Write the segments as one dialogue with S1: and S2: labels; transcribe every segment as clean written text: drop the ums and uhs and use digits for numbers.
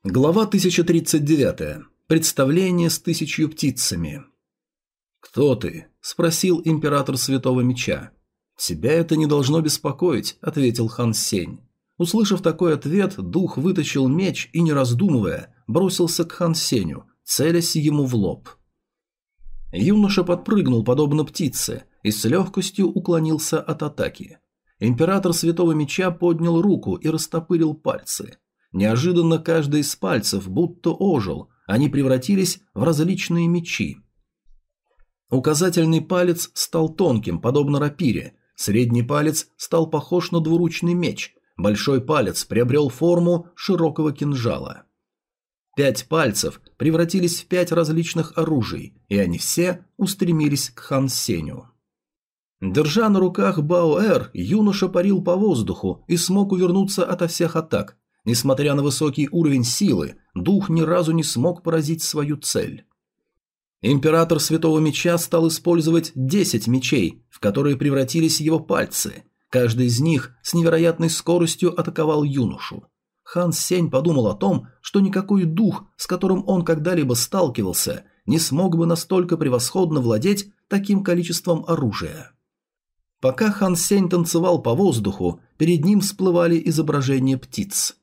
S1: Глава 1039. Представление с 1000 птицами. «Кто ты?» – спросил император Святого Меча. «Тебя это не должно беспокоить», – ответил Хан Сень. Услышав такой ответ, дух вытащил меч и, не раздумывая, бросился к Хан Сенью, целясь ему в лоб. Юноша подпрыгнул, подобно птице, и с легкостью уклонился от атаки. Император Святого Меча поднял руку и растопырил пальцы. Неожиданно каждый из пальцев будто ожил, они превратились в различные мечи. Указательный палец стал тонким, подобно рапире, средний палец стал похож на двуручный меч, большой палец приобрел форму широкого кинжала. 5 пальцев превратились в 5 различных оружий, и они все устремились к Хан Сенью. Держа на руках Баоэр, юноша парил по воздуху и смог увернуться ото всех атак. Несмотря на высокий уровень силы, дух ни разу не смог поразить свою цель. Император Святого Меча стал использовать 10 мечей, в которые превратились его пальцы. Каждый из них с невероятной скоростью атаковал юношу. Хан Сень подумал о том, что никакой дух, с которым он когда-либо сталкивался, не смог бы настолько превосходно владеть таким количеством оружия. Пока Хан Сень танцевал по воздуху, перед ним всплывали изображения птиц.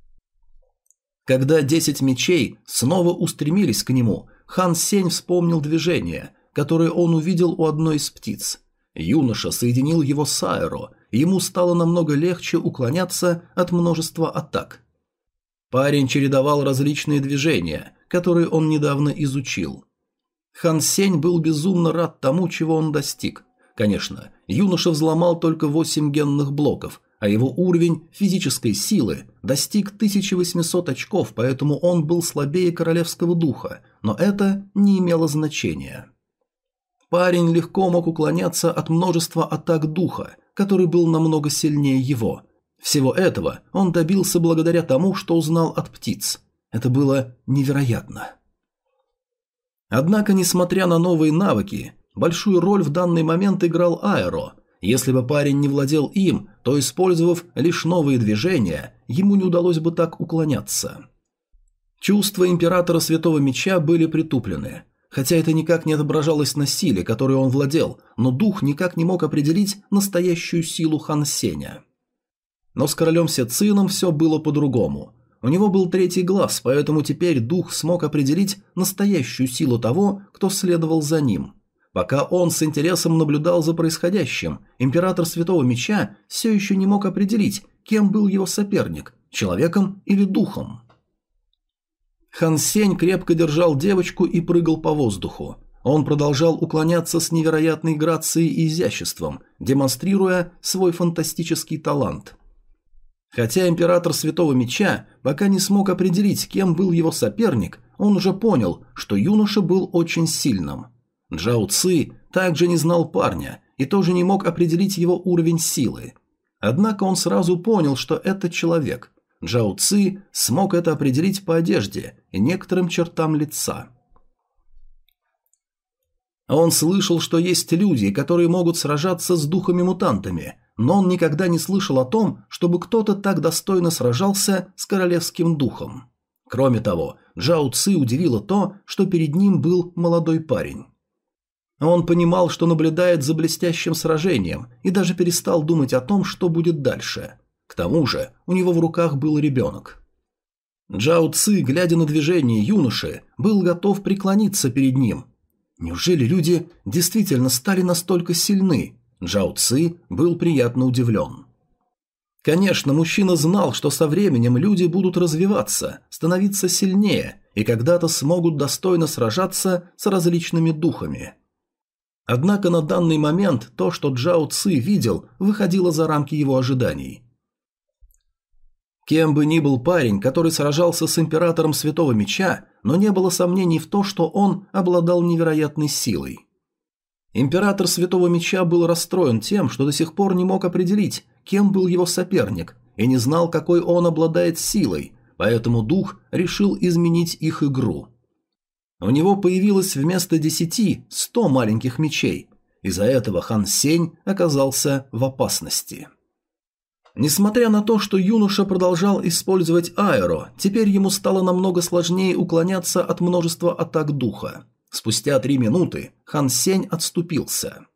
S1: Когда 10 мечей снова устремились к нему, Хан Сень вспомнил движение, которое он увидел у одной из птиц. Юноша соединил его с Аэро, и ему стало намного легче уклоняться от множества атак. Парень чередовал различные движения, которые он недавно изучил. Хан Сень был безумно рад тому, чего он достиг. Конечно, юноша взломал только 8 генных блоков, а его уровень физической силы достиг 1800 очков, поэтому он был слабее королевского духа, но это не имело значения. Парень легко мог уклоняться от множества атак духа, который был намного сильнее его. Всего этого он добился благодаря тому, что узнал от птиц. Это было невероятно. Однако, несмотря на новые навыки, большую роль в данный момент играл Аэро. Если бы парень не владел им, то, использовав лишь новые движения, ему не удалось бы так уклоняться. Чувства Императора Святого Меча были притуплены. Хотя это никак не отображалось на силе, которой он владел, но дух никак не мог определить настоящую силу Хан Сеня. Но с королем Сецином все было по-другому. У него был 3-й глаз, поэтому теперь дух смог определить настоящую силу того, кто следовал за ним. Пока он с интересом наблюдал за происходящим, Император Святого Меча все еще не мог определить, кем был его соперник – человеком или духом. Хан Сень крепко держал девочку и прыгал по воздуху. Он продолжал уклоняться с невероятной грацией и изяществом, демонстрируя свой фантастический талант. Хотя Император Святого Меча пока не смог определить, кем был его соперник, он уже понял, что юноша был очень сильным. Джао Ци также не знал парня и тоже не мог определить его уровень силы. Однако он сразу понял, что это человек. Джао Ци смог это определить по одежде и некоторым чертам лица. Он слышал, что есть люди, которые могут сражаться с духами-мутантами, но он никогда не слышал о том, чтобы кто-то так достойно сражался с королевским духом. Кроме того, Джао Ци удивило то, что перед ним был молодой парень. Он понимал, что наблюдает за блестящим сражением, и даже перестал думать о том, что будет дальше. К тому же у него в руках был ребенок. Джао Ци, глядя на движение юноши, был готов преклониться перед ним. Неужели люди действительно стали настолько сильны? Джао Ци был приятно удивлен. Конечно, мужчина знал, что со временем люди будут развиваться, становиться сильнее и когда-то смогут достойно сражаться с различными духами. Однако на данный момент то, что Джао Ци видел, выходило за рамки его ожиданий. Кем бы ни был парень, который сражался с Императором Святого Меча, но не было сомнений в том, что он обладал невероятной силой. Император Святого Меча был расстроен тем, что до сих пор не мог определить, кем был его соперник, и не знал, какой он обладает силой, поэтому дух решил изменить их игру. У него появилось вместо 10 100 маленьких мечей. Из-за этого Хан Сень оказался в опасности. Несмотря на то, что юноша продолжал использовать аэро, теперь ему стало намного сложнее уклоняться от множества атак духа. Спустя 3 минуты Хан Сень отступился.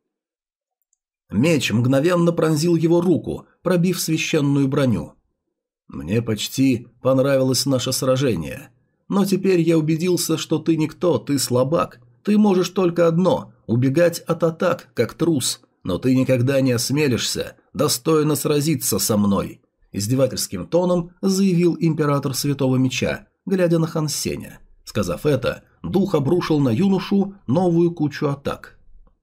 S1: Меч мгновенно пронзил его руку, пробив священную броню. «Мне почти понравилось наше сражение. Но теперь я убедился, что ты никто, ты слабак. Ты можешь только одно – убегать от атак, как трус. Но ты никогда не осмелишься достойно сразиться со мной», – издевательским тоном заявил император Святого Меча, глядя на Хан Сеня. Сказав это, дух обрушил на юношу новую кучу атак.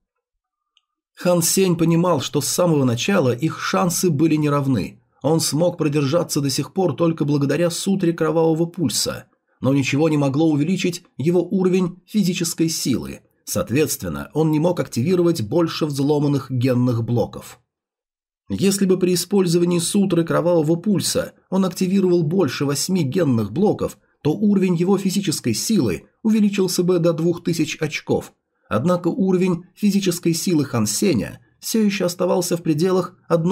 S1: Хан Сень понимал, что с самого начала их шансы были неравны. Он смог продержаться до сих пор только благодаря сутре Кровавого Пульса, но ничего не могло увеличить его уровень физической силы. Соответственно, он не мог активировать больше взломанных генных блоков. Если бы при использовании сутры Кровавого Пульса он активировал больше 8 генных блоков, то уровень его физической силы увеличился бы до 2000 очков. Однако уровень физической силы Хан Сеня все еще оставался в пределах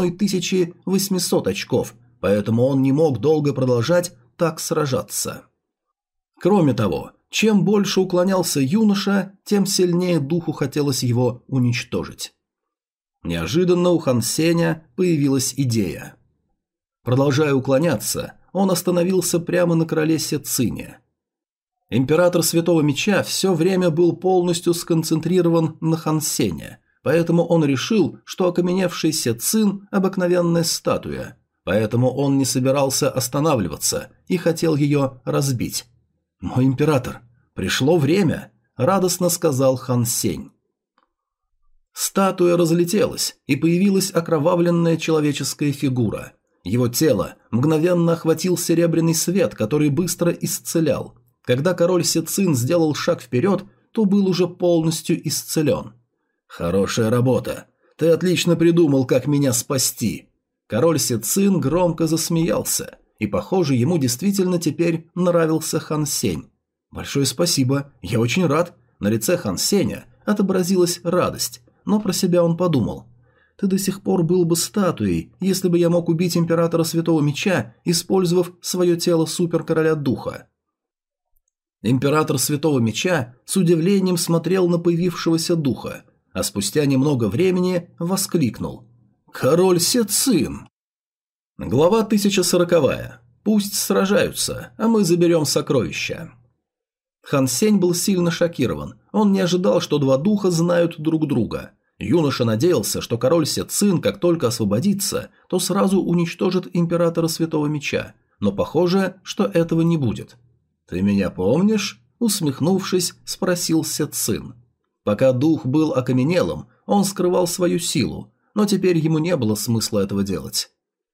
S1: 1800 очков, поэтому он не мог долго продолжать так сражаться. Кроме того, чем больше уклонялся юноша, тем сильнее духу хотелось его уничтожить. Неожиданно у Хан Сеня появилась идея. Продолжая уклоняться, он остановился прямо на короле Сецине. Император Святого Меча все время был полностью сконцентрирован на Хан Сене, поэтому он решил, что окаменевший Сецин – обыкновенная статуя, поэтому он не собирался останавливаться и хотел ее разбить. «Мой император, пришло время», – радостно сказал Хан Сень. Статуя разлетелась, и появилась окровавленная человеческая фигура. Его тело мгновенно охватил серебряный свет, который быстро исцелял. Когда король Сецин сделал шаг вперед, то был уже полностью исцелен. «Хорошая работа. Ты отлично придумал, как меня спасти». Король Сецин громко засмеялся, и, похоже, ему действительно теперь нравился Хан Сень. «Большое спасибо, я очень рад». На лице Хан Сеня отобразилась радость, но про себя он подумал. «Ты до сих пор был бы статуей, если бы я мог убить императора Святого Меча, использовав свое тело суперкороля духа». Император Святого Меча с удивлением смотрел на появившегося духа, а спустя немного времени воскликнул: «Король Сецин!» Глава 1040. Пусть сражаются, а мы заберем сокровища. Хан Сень был сильно шокирован. Он не ожидал, что два духа знают друг друга. Юноша надеялся, что король Сецин, как только освободится, то сразу уничтожит императора Святого Меча, но похоже, что этого не будет. «Ты меня помнишь?» – усмехнувшись, спросил Сецин. Пока дух был окаменелым, он скрывал свою силу, но теперь ему не было смысла этого делать.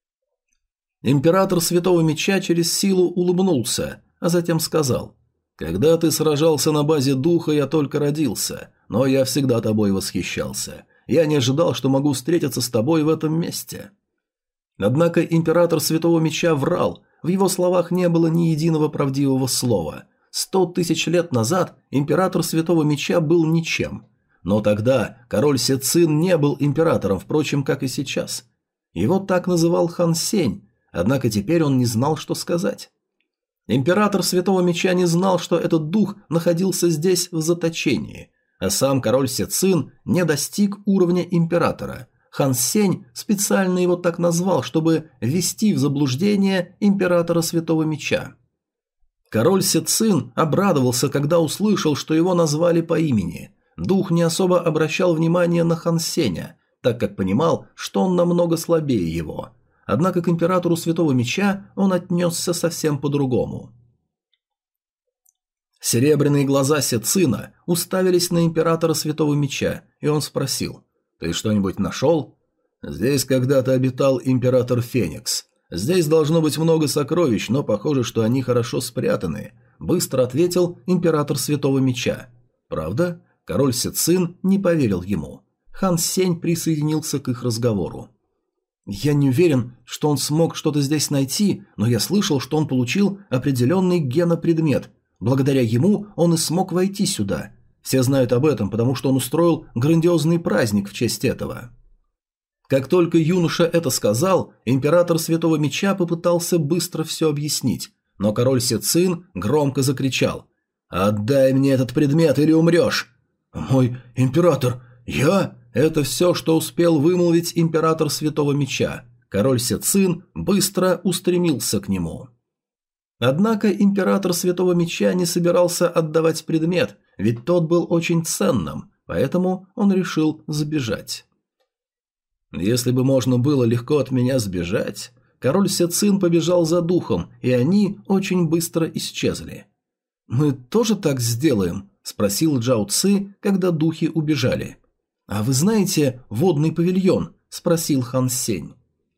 S1: Император Святого Меча через силу улыбнулся, а затем сказал: «Когда ты сражался на базе духа, я только родился, но я всегда тобой восхищался. Я не ожидал, что могу встретиться с тобой в этом месте». Однако император Святого Меча врал, в его словах не было ни единого правдивого слова. 100 тысяч лет назад император Святого Меча был ничем. Но тогда король Сецин не был императором, впрочем, как и сейчас. Его так называл Хан Сень, однако теперь он не знал, что сказать. Император Святого Меча не знал, что этот дух находился здесь в заточении, а сам король Сецин не достиг уровня императора. Хан Сень специально его так назвал, чтобы ввести в заблуждение императора Святого Меча. Король Сецин обрадовался, когда услышал, что его назвали по имени. Дух не особо обращал внимание на Хан Сеня, так как понимал, что он намного слабее его. Однако к императору Святого Меча он отнесся совсем по-другому. Серебряные глаза Сецина уставились на императора Святого Меча, и он спросил: «Ты что-нибудь нашел?» «Здесь когда-то обитал император Феникс. Здесь должно быть много сокровищ, но похоже, что они хорошо спрятаны», – быстро ответил император Святого Меча. «Правда?» Король Сецин не поверил ему. Хан Сень присоединился к их разговору. «Я не уверен, что он смог что-то здесь найти, но я слышал, что он получил определенный генопредмет. Благодаря ему он и смог войти сюда. Все знают об этом, потому что он устроил грандиозный праздник в честь этого». Как только юноша это сказал, император Святого Меча попытался быстро все объяснить, но король Сецин громко закричал: «Отдай мне этот предмет или умрешь!» «Мой император, я...» Это все, что успел вымолвить император Святого Меча. Король Сецин быстро устремился к нему. Однако император Святого Меча не собирался отдавать предмет, ведь тот был очень ценным, поэтому он решил сбежать. Если бы можно было легко от меня сбежать, король Сецин побежал за духом, и они очень быстро исчезли. «Мы тоже так сделаем?» – спросил Джао Ци, когда духи убежали. «А вы знаете водный павильон?» – спросил Хан Сень.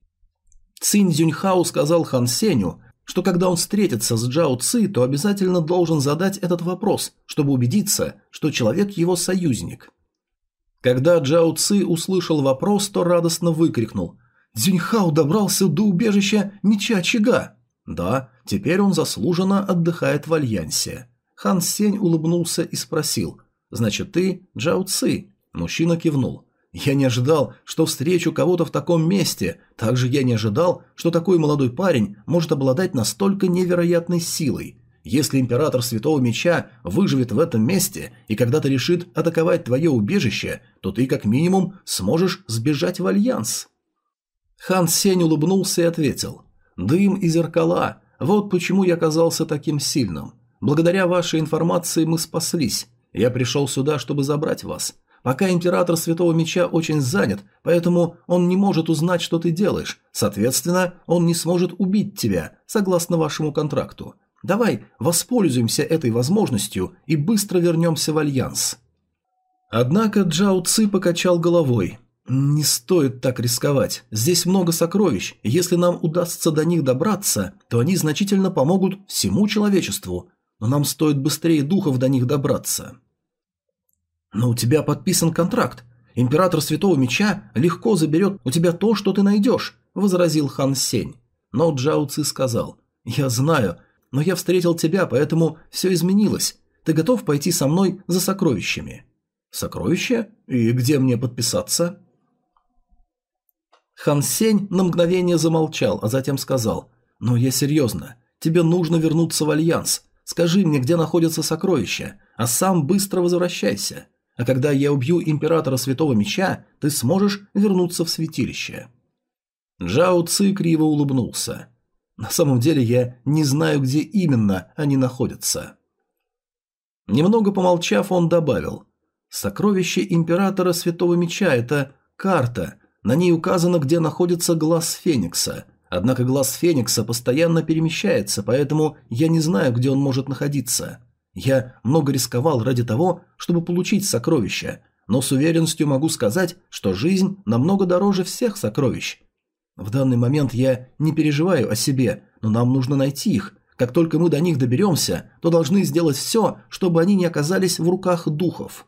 S1: Цинь Цзюньхао сказал Хан Сенью, что когда он встретится с Джао Ци, то обязательно должен задать этот вопрос, чтобы убедиться, что человек его союзник. Когда Джао Ци услышал вопрос, то радостно выкрикнул: «Цзюньхао добрался до убежища меча очага!» Да, теперь он заслуженно отдыхает в Альянсе. Хан Сень улыбнулся и спросил: «Значит, ты Джао Ци?» Мужчина кивнул. «Я не ожидал, что встречу кого-то в таком месте. Также я не ожидал, что такой молодой парень может обладать настолько невероятной силой. Если император Святого Меча выживет в этом месте и когда-то решит атаковать твое убежище, то ты как минимум сможешь сбежать в Альянс». Хан Сень улыбнулся и ответил: «Дым и зеркала. Вот почему я казался таким сильным. Благодаря вашей информации мы спаслись. Я пришел сюда, чтобы забрать вас. Пока император Святого Меча очень занят, поэтому он не может узнать, что ты делаешь. Соответственно, он не сможет убить тебя, согласно вашему контракту. Давай воспользуемся этой возможностью и быстро вернемся в Альянс». Однако Джао Ци покачал головой. «Не стоит так рисковать. Здесь много сокровищ. Если нам удастся до них добраться, то они значительно помогут всему человечеству. Но нам стоит быстрее духов до них добраться». «Но у тебя подписан контракт. Император Святого Меча легко заберет у тебя то, что ты найдешь», – возразил Хан Сень. Но Джао Ци сказал: «Я знаю, но я встретил тебя, поэтому все изменилось. Ты готов пойти со мной за сокровищами?» «Сокровища? И где мне подписаться?» Хан Сень на мгновение замолчал, а затем сказал: «Но я серьезно. Тебе нужно вернуться в Альянс. Скажи мне, где находятся сокровища, а сам быстро возвращайся. А когда я убью императора Святого Меча, ты сможешь вернуться в святилище». Джао Ци криво улыбнулся. «На самом деле я не знаю, где именно они находятся». Немного помолчав, он добавил: «Сокровище императора Святого Меча – это карта. На ней указано, где находится глаз Феникса. Однако глаз Феникса постоянно перемещается, поэтому я не знаю, где он может находиться. Я много рисковал ради того, чтобы получить сокровища, но с уверенностью могу сказать, что жизнь намного дороже всех сокровищ. В данный момент я не переживаю о себе, но нам нужно найти их. Как только мы до них доберемся, то должны сделать все, чтобы они не оказались в руках духов».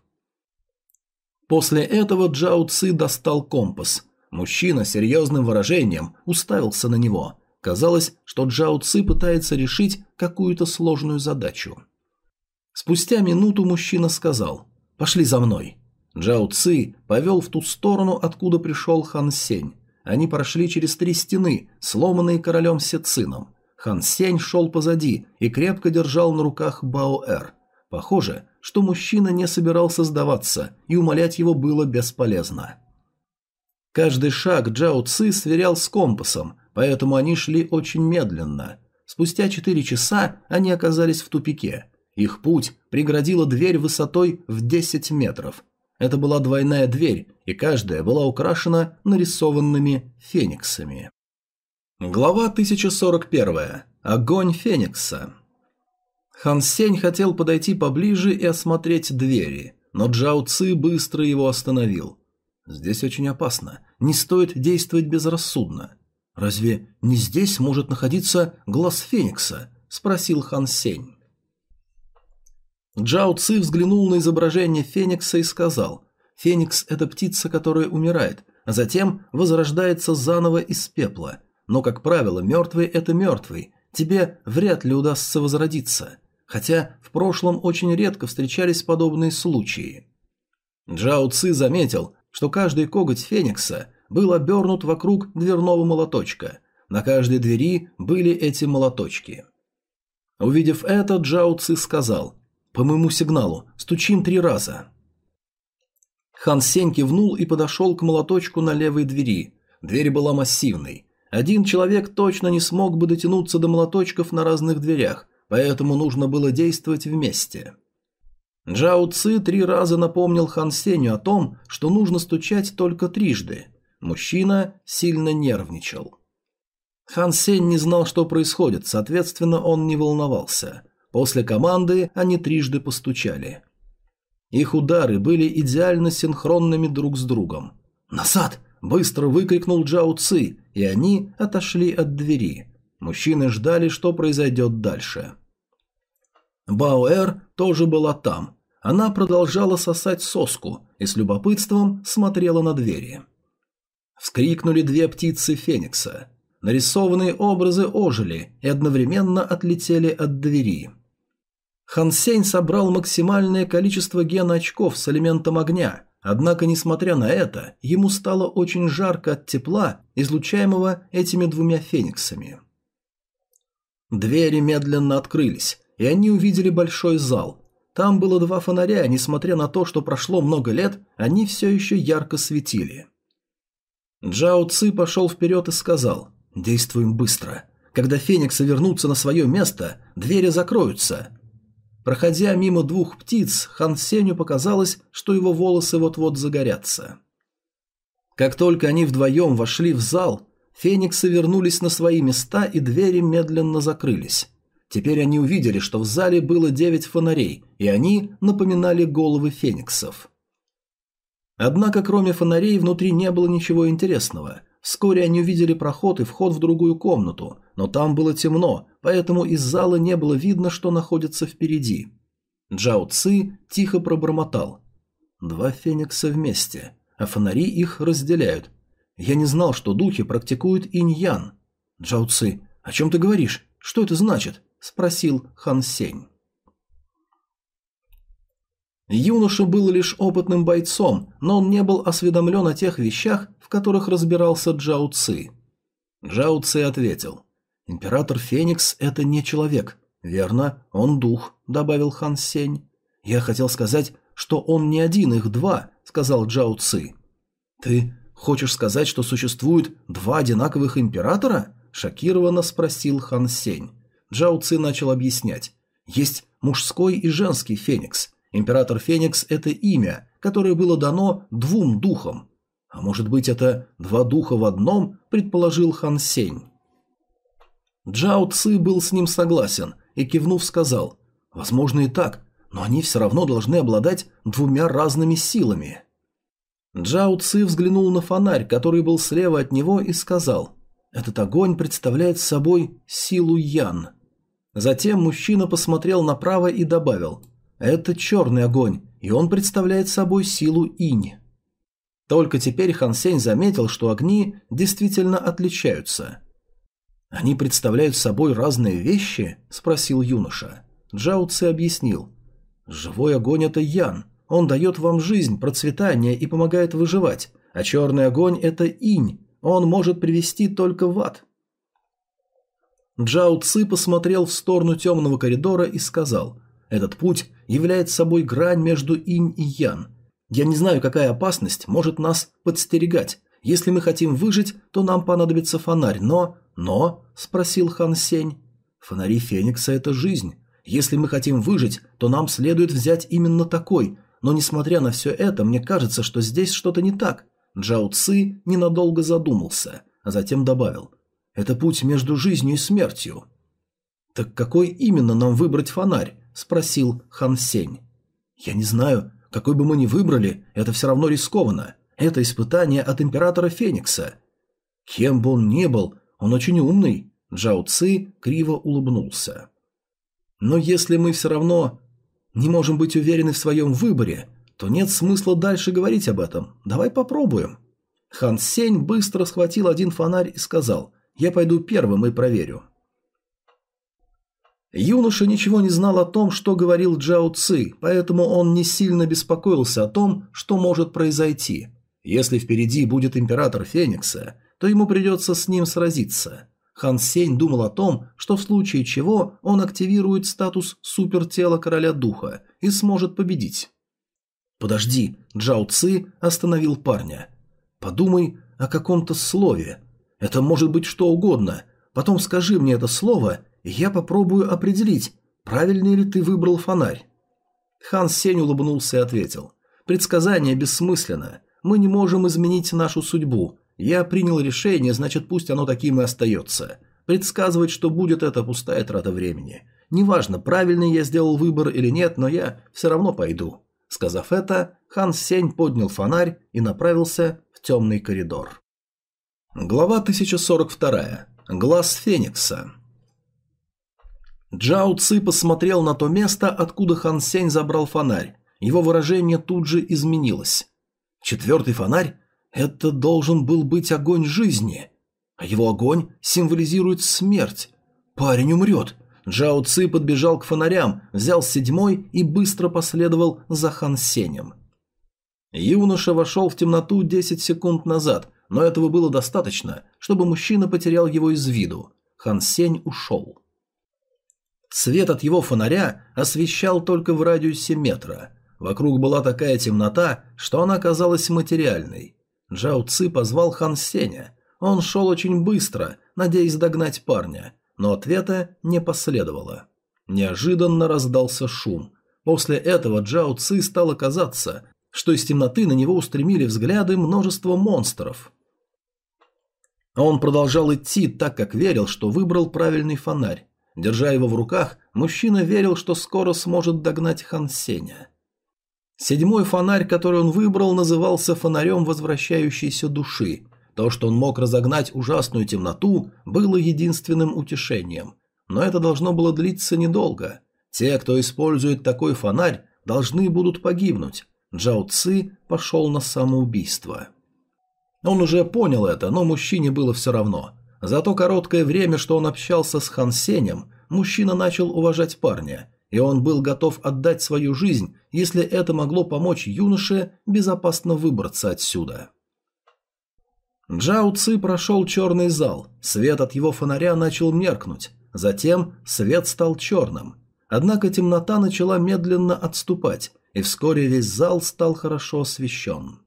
S1: После этого Джао Ци достал компас. Мужчина с серьезным выражением уставился на него. Казалось, что Джао Ци пытается решить какую-то сложную задачу. Спустя минуту мужчина сказал: «Пошли за мной». Джао Ци повел в ту сторону, откуда пришел Хан Сень. Они прошли через 3 стены, сломанные королем Сецином. Хан Сень шел позади и крепко держал на руках Баоэр. Похоже, что мужчина не собирался сдаваться, и умолять его было бесполезно. Каждый шаг Джао Ци сверял с компасом, поэтому они шли очень медленно. Спустя 4 часа они оказались в тупике. Их путь преградила дверь высотой в 10 метров. Это была двойная дверь, и каждая была украшена нарисованными фениксами. Глава 1041. Огонь Феникса. Хан Сень хотел подойти поближе и осмотреть двери, но Джао Ци быстро его остановил. «Здесь очень опасно. Не стоит действовать безрассудно». «Разве не здесь может находиться глаз Феникса?» – спросил Хан Сень. Джао Ци взглянул на изображение Феникса и сказал: «Феникс – это птица, которая умирает, а затем возрождается заново из пепла. Но, как правило, мертвый – это мертвый. Тебе вряд ли удастся возродиться. Хотя в прошлом очень редко встречались подобные случаи». Джао Ци заметил, что каждый коготь Феникса был обернут вокруг дверного молоточка. На каждой двери были эти молоточки. Увидев это, Джао Ци сказал: «По моему сигналу, стучим 3 раза». Хан Сень кивнул и подошел к молоточку на левой двери. Дверь была массивной. Один человек точно не смог бы дотянуться до молоточков на разных дверях, поэтому нужно было действовать вместе. Джао Ци 3 раза напомнил Хан Сенью о том, что нужно стучать только трижды. Мужчина сильно нервничал. Хан Сень не знал, что происходит, соответственно, он не волновался. После команды они трижды постучали. Их удары были идеально синхронными друг с другом. «Назад!» – быстро выкрикнул Джао Ци, и они отошли от двери. Мужчины ждали, что произойдет дальше. Баоэр тоже была там. Она продолжала сосать соску и с любопытством смотрела на двери. Вскрикнули 2 птицы Феникса. Нарисованные образы ожили и одновременно отлетели от двери. Хан Сень собрал максимальное количество геноочков с элементом огня, однако, несмотря на это, ему стало очень жарко от тепла, излучаемого этими 2 фениксами. Двери медленно открылись, и они увидели большой зал. Там было 2 фонаря, и несмотря на то, что прошло много лет, они все еще ярко светили. Джао Ци пошел вперед и сказал: «Действуем быстро. Когда фениксы вернутся на свое место, двери закроются». Проходя мимо 2 птиц, Хан Сенью показалось, что его волосы вот-вот загорятся. Как только они вдвоем вошли в зал, фениксы вернулись на свои места и двери медленно закрылись. Теперь они увидели, что в зале было 9 фонарей, и они напоминали головы фениксов. Однако кроме фонарей внутри не было ничего интересного. Вскоре они увидели проход и вход в другую комнату, но там было темно, поэтому из зала не было видно, что находится впереди. Джао Ци тихо пробормотал: «2 феникса вместе, а фонари их разделяют. Я не знал, что духи практикуют инь-ян». «Джао Ци, о чем ты говоришь? Что это значит?» – спросил Хан Сень. Юноша был лишь опытным бойцом, но он не был осведомлен о тех вещах, в которых разбирался Джао Ци. Джао Ци ответил: «Император Феникс – это не человек». «Верно, он дух», – добавил Хан Сень. «Я хотел сказать, что он не один, их 2», – сказал Джао Ци. «Ты хочешь сказать, что существует 2 одинаковых императора?» – шокированно спросил Хан Сень. Джао Ци начал объяснять. «Есть мужской и женский Феникс. Император Феникс – это имя, которое было дано 2 духам». «А может быть, это 2 духа в одном?» – предположил Хан Сень. Джао Ци был с ним согласен и, кивнув, сказал: «Возможно и так, но они все равно должны обладать 2 разными силами». Джао Ци взглянул на фонарь, который был слева от него, и сказал: «Этот огонь представляет собой силу Ян». Затем мужчина посмотрел направо и добавил: «Это черный огонь, и он представляет собой силу Инь». Только теперь Хан Сень заметил, что огни действительно отличаются. «Они представляют собой разные вещи?» – спросил юноша. Джао Ци объяснил: «Живой огонь – это Ян. Он дает вам жизнь, процветание и помогает выживать, а черный огонь – это Инь. Он может привести только в ад». Джао Ци посмотрел в сторону темного коридора и сказал: «Этот путь является собой грань между Инь и Ян. Я не знаю, какая опасность может нас подстерегать. Если мы хотим выжить, то нам понадобится фонарь, но...» «Но?» – спросил Хан Сень. «Фонари Феникса – это жизнь. Если мы хотим выжить, то нам следует взять именно такой. Но несмотря на все это, мне кажется, что здесь что-то не так». Джао Ци ненадолго задумался, а затем добавил: «Это путь между жизнью и смертью». «Так какой именно нам выбрать фонарь?» – спросил Хан Сень. «Я не знаю. Какой бы мы ни выбрали, это все равно рискованно. Это испытание от Императора Феникса». «Кем бы он ни был, он очень умный», – Джао Ци криво улыбнулся. «Но если мы все равно не можем быть уверены в своем выборе, то нет смысла дальше говорить об этом. Давай попробуем». Хан Сень быстро схватил один фонарь и сказал: «Я пойду первым и проверю». Юноша ничего не знал о том, что говорил Джао Ци, поэтому он не сильно беспокоился о том, что может произойти. Если впереди будет император Феникса, то ему придется с ним сразиться. Хан Сень думал о том, что в случае чего он активирует статус супертела короля духа и сможет победить. «Подожди», Джао Ци остановил парня. «Подумай о каком-то слове. Это может быть что угодно. Потом скажи мне это слово, и я попробую определить, правильный ли ты выбрал фонарь». Хан Сень улыбнулся и ответил. «Предсказание бессмысленно. Мы не можем изменить нашу судьбу. Я принял решение, значит, пусть оно таким и остается. Предсказывать, что будет, это пустая трата времени. Неважно, правильный я сделал выбор или нет, но я все равно пойду». Сказав это, Хан Сень поднял фонарь и направился в темный коридор. Глава 1042. Глаз Феникса. Джао Ци посмотрел на то место, откуда Хан Сень забрал фонарь. Его выражение тут же изменилось. Четвертый фонарь? Это должен был быть огонь жизни. А его огонь символизирует смерть. Парень умрет. Джао Ци подбежал к фонарям, взял седьмой и быстро последовал за Хан Сенем. Юноша вошел в темноту 10 секунд назад, но этого было достаточно, чтобы мужчина потерял его из виду. Хан Сень ушел. Свет от его фонаря освещал только в радиусе метра. Вокруг была такая темнота, что она казалась материальной. Джао Ци позвал Хан Сеня. Он шел очень быстро, надеясь догнать парня, но ответа не последовало. Неожиданно раздался шум. После этого Джао Ци стало казаться, что из темноты на него устремили взгляды множество монстров. Он продолжал идти, так как верил, что выбрал правильный фонарь. Держа его в руках, мужчина верил, что скоро сможет догнать Хан Сеня. Седьмой фонарь, который он выбрал, назывался фонарем возвращающейся души. То, что он мог разогнать ужасную темноту, было единственным утешением. Но это должно было длиться недолго. Те, кто использует такой фонарь, должны будут погибнуть. Джао Ци пошел на самоубийство. Он уже понял это, но мужчине было все равно. За то короткое время, что он общался с Хан Сенем, мужчина начал уважать парня, и он был готов отдать свою жизнь, если это могло помочь юноше безопасно выбраться отсюда. Джао Ци прошел черный зал, свет от его фонаря начал меркнуть, затем свет стал черным. Однако темнота начала медленно отступать, и вскоре весь зал стал хорошо освещен.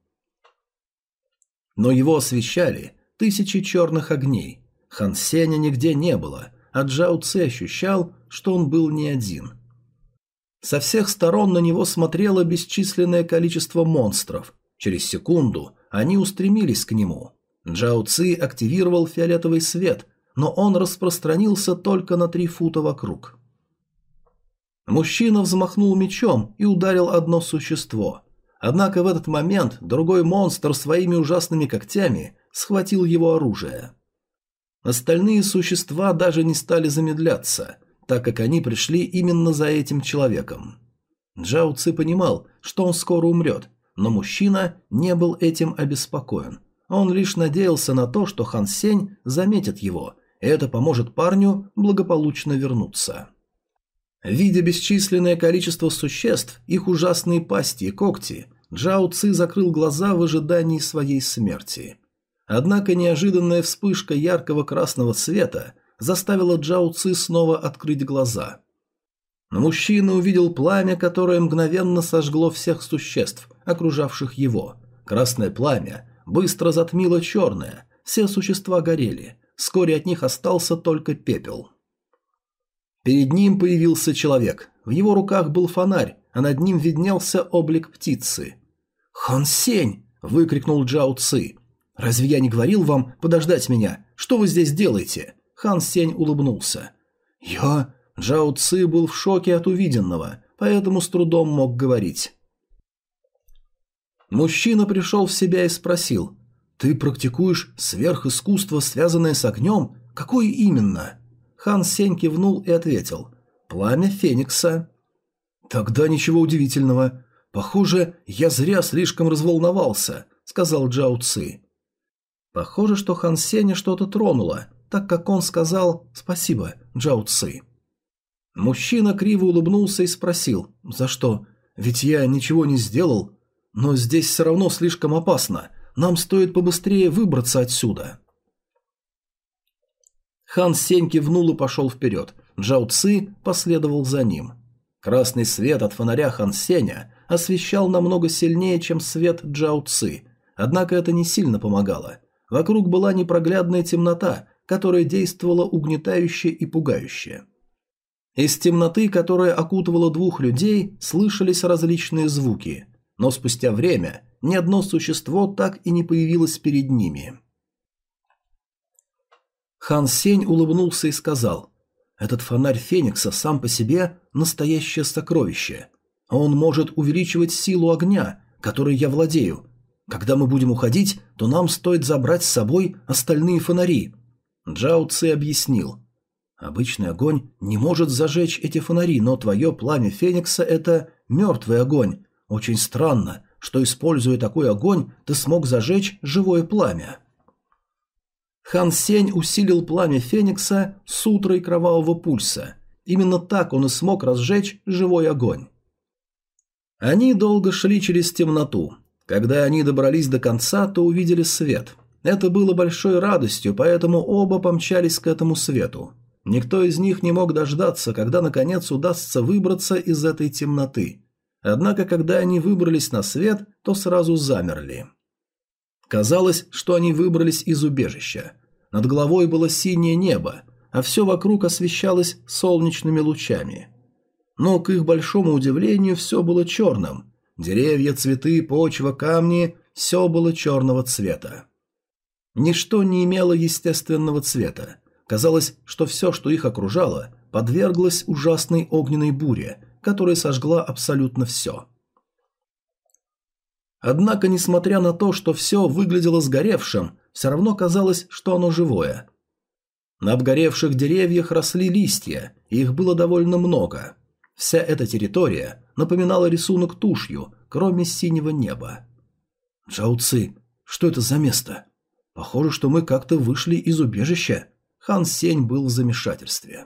S1: Но его освещали тысячи черных огней. Хан Сеня нигде не было, а Джао Ци ощущал, что он был не один. Со всех сторон на него смотрело бесчисленное количество монстров. Через секунду они устремились к нему. Джао Ци активировал фиолетовый свет, но он распространился только на 3 фута вокруг. Мужчина взмахнул мечом и ударил одно существо. Однако в этот момент другой монстр своими ужасными когтями схватил его оружие. Остальные существа даже не стали замедляться, так как они пришли именно за этим человеком. Джао Ци понимал, что он скоро умрет, но мужчина не был этим обеспокоен. Он лишь надеялся на то, что Хан Сень заметит его, и это поможет парню благополучно вернуться. Видя бесчисленное количество существ, их ужасные пасти и когти, Джао Ци закрыл глаза в ожидании своей смерти. Однако неожиданная вспышка яркого красного света заставила Джао Ци снова открыть глаза. Мужчина увидел пламя, которое мгновенно сожгло всех существ, окружавших его. Красное пламя быстро затмило черное, все существа горели, вскоре от них остался только пепел. Перед ним появился человек, в его руках был фонарь, а над ним виднелся облик птицы. «Хан Сень!» – выкрикнул Джао Ци. «Разве я не говорил вам подождать меня? Что вы здесь делаете?» Хан Сень улыбнулся. «Я...» Джао Ци был в шоке от увиденного, поэтому с трудом мог говорить. Мужчина пришел в себя и спросил: «Ты практикуешь сверхискусство, связанное с огнем? Какое именно?» Хан Сень кивнул и ответил: «Пламя Феникса». «Тогда ничего удивительного. Похоже, я зря слишком разволновался», — сказал Джао Ци. Похоже, что Хан Сеня что-то тронуло, так как он сказал «Спасибо, Джао Ци». Мужчина криво улыбнулся и спросил: «За что? Ведь я ничего не сделал. Но здесь все равно слишком опасно. Нам стоит побыстрее выбраться отсюда». Хан Сень кивнул и пошел вперед. Джао Ци последовал за ним. Красный свет от фонаря Хан Сеня освещал намного сильнее, чем свет Джао Ци, однако это не сильно помогало. Вокруг была непроглядная темнота, которая действовала угнетающе и пугающе. Из темноты, которая окутывала двух людей, слышались различные звуки, но спустя время ни одно существо так и не появилось перед ними. Хан Сень улыбнулся и сказал: «Этот фонарь Феникса сам по себе настоящее сокровище. Он может увеличивать силу огня, которой я владею. Когда мы будем уходить, то нам стоит забрать с собой остальные фонари». Джао Ци объяснил: «Обычный огонь не может зажечь эти фонари, но твое пламя Феникса – это мертвый огонь. Очень странно, что, используя такой огонь, ты смог зажечь живое пламя». Хан Сень усилил пламя Феникса сутрой кровавого пульса. Именно так он и смог разжечь живой огонь. Они долго шли через темноту. Когда они добрались до конца, то увидели свет. Это было большой радостью, поэтому оба помчались к этому свету. Никто из них не мог дождаться, когда наконец удастся выбраться из этой темноты. Однако, когда они выбрались на свет, то сразу замерли. Казалось, что они выбрались из убежища. Над головой было синее небо, а все вокруг освещалось солнечными лучами. Но, к их большому удивлению, все было черным. Деревья, цветы, почва, камни – все было черного цвета. Ничто не имело естественного цвета. Казалось, что все, что их окружало, подверглось ужасной огненной буре, которая сожгла абсолютно все. Однако, несмотря на то, что все выглядело сгоревшим, все равно казалось, что оно живое. На обгоревших деревьях росли листья, и их было довольно много. Вся эта территория напоминала рисунок тушью, кроме синего неба. «Джао Ци, что это за место? Похоже, что мы как-то вышли из убежища». Хан Сень был в замешательстве.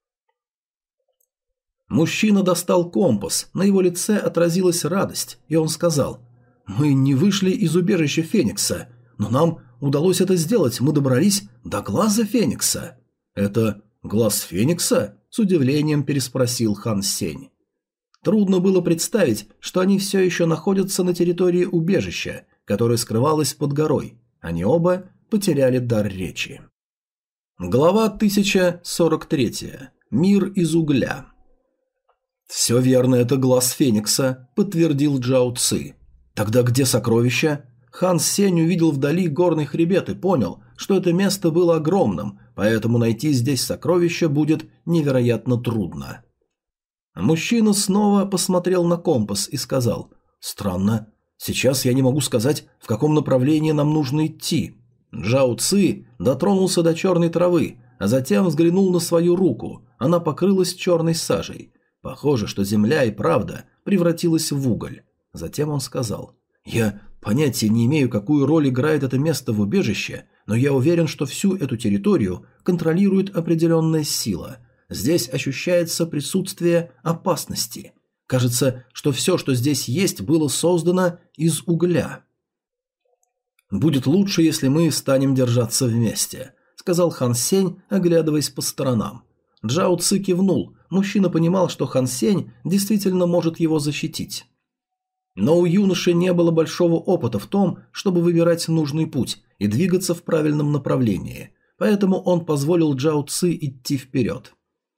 S1: Мужчина достал компас, на его лице отразилась радость, и он сказал: «Мы не вышли из убежища Феникса, но нам удалось это сделать, мы добрались до глаза Феникса». «Это глаз Феникса?» – с удивлением переспросил Хан Сень. Трудно было представить, что они все еще находятся на территории убежища, которое скрывалось под горой. Они оба потеряли дар речи. Глава 1043. Мир из угля. «Все верно, это глаз Феникса», – подтвердил Джао Ци. «Тогда где сокровища?» Хан Сень увидел вдали горный хребет и понял, что это место было огромным, поэтому найти здесь сокровища будет невероятно трудно. Мужчина снова посмотрел на компас и сказал: «Странно, сейчас я не могу сказать, в каком направлении нам нужно идти». Джао Ци дотронулся до черной травы, а затем взглянул на свою руку, она покрылась черной сажей. Похоже, что земля и правда превратилась в уголь. Затем он сказал: «Я понятия не имею, какую роль играет это место в убежище, но я уверен, что всю эту территорию контролирует определенная сила. Здесь ощущается присутствие опасности. Кажется, что все, что здесь есть, было создано из угля». «Будет лучше, если мы станем держаться вместе», — сказал Хан Сень, оглядываясь по сторонам. Джао Ци кивнул, мужчина понимал, что Хан Сень действительно может его защитить. Но у юноши не было большого опыта в том, чтобы выбирать нужный путь и двигаться в правильном направлении, поэтому он позволил Джао Ци идти вперед.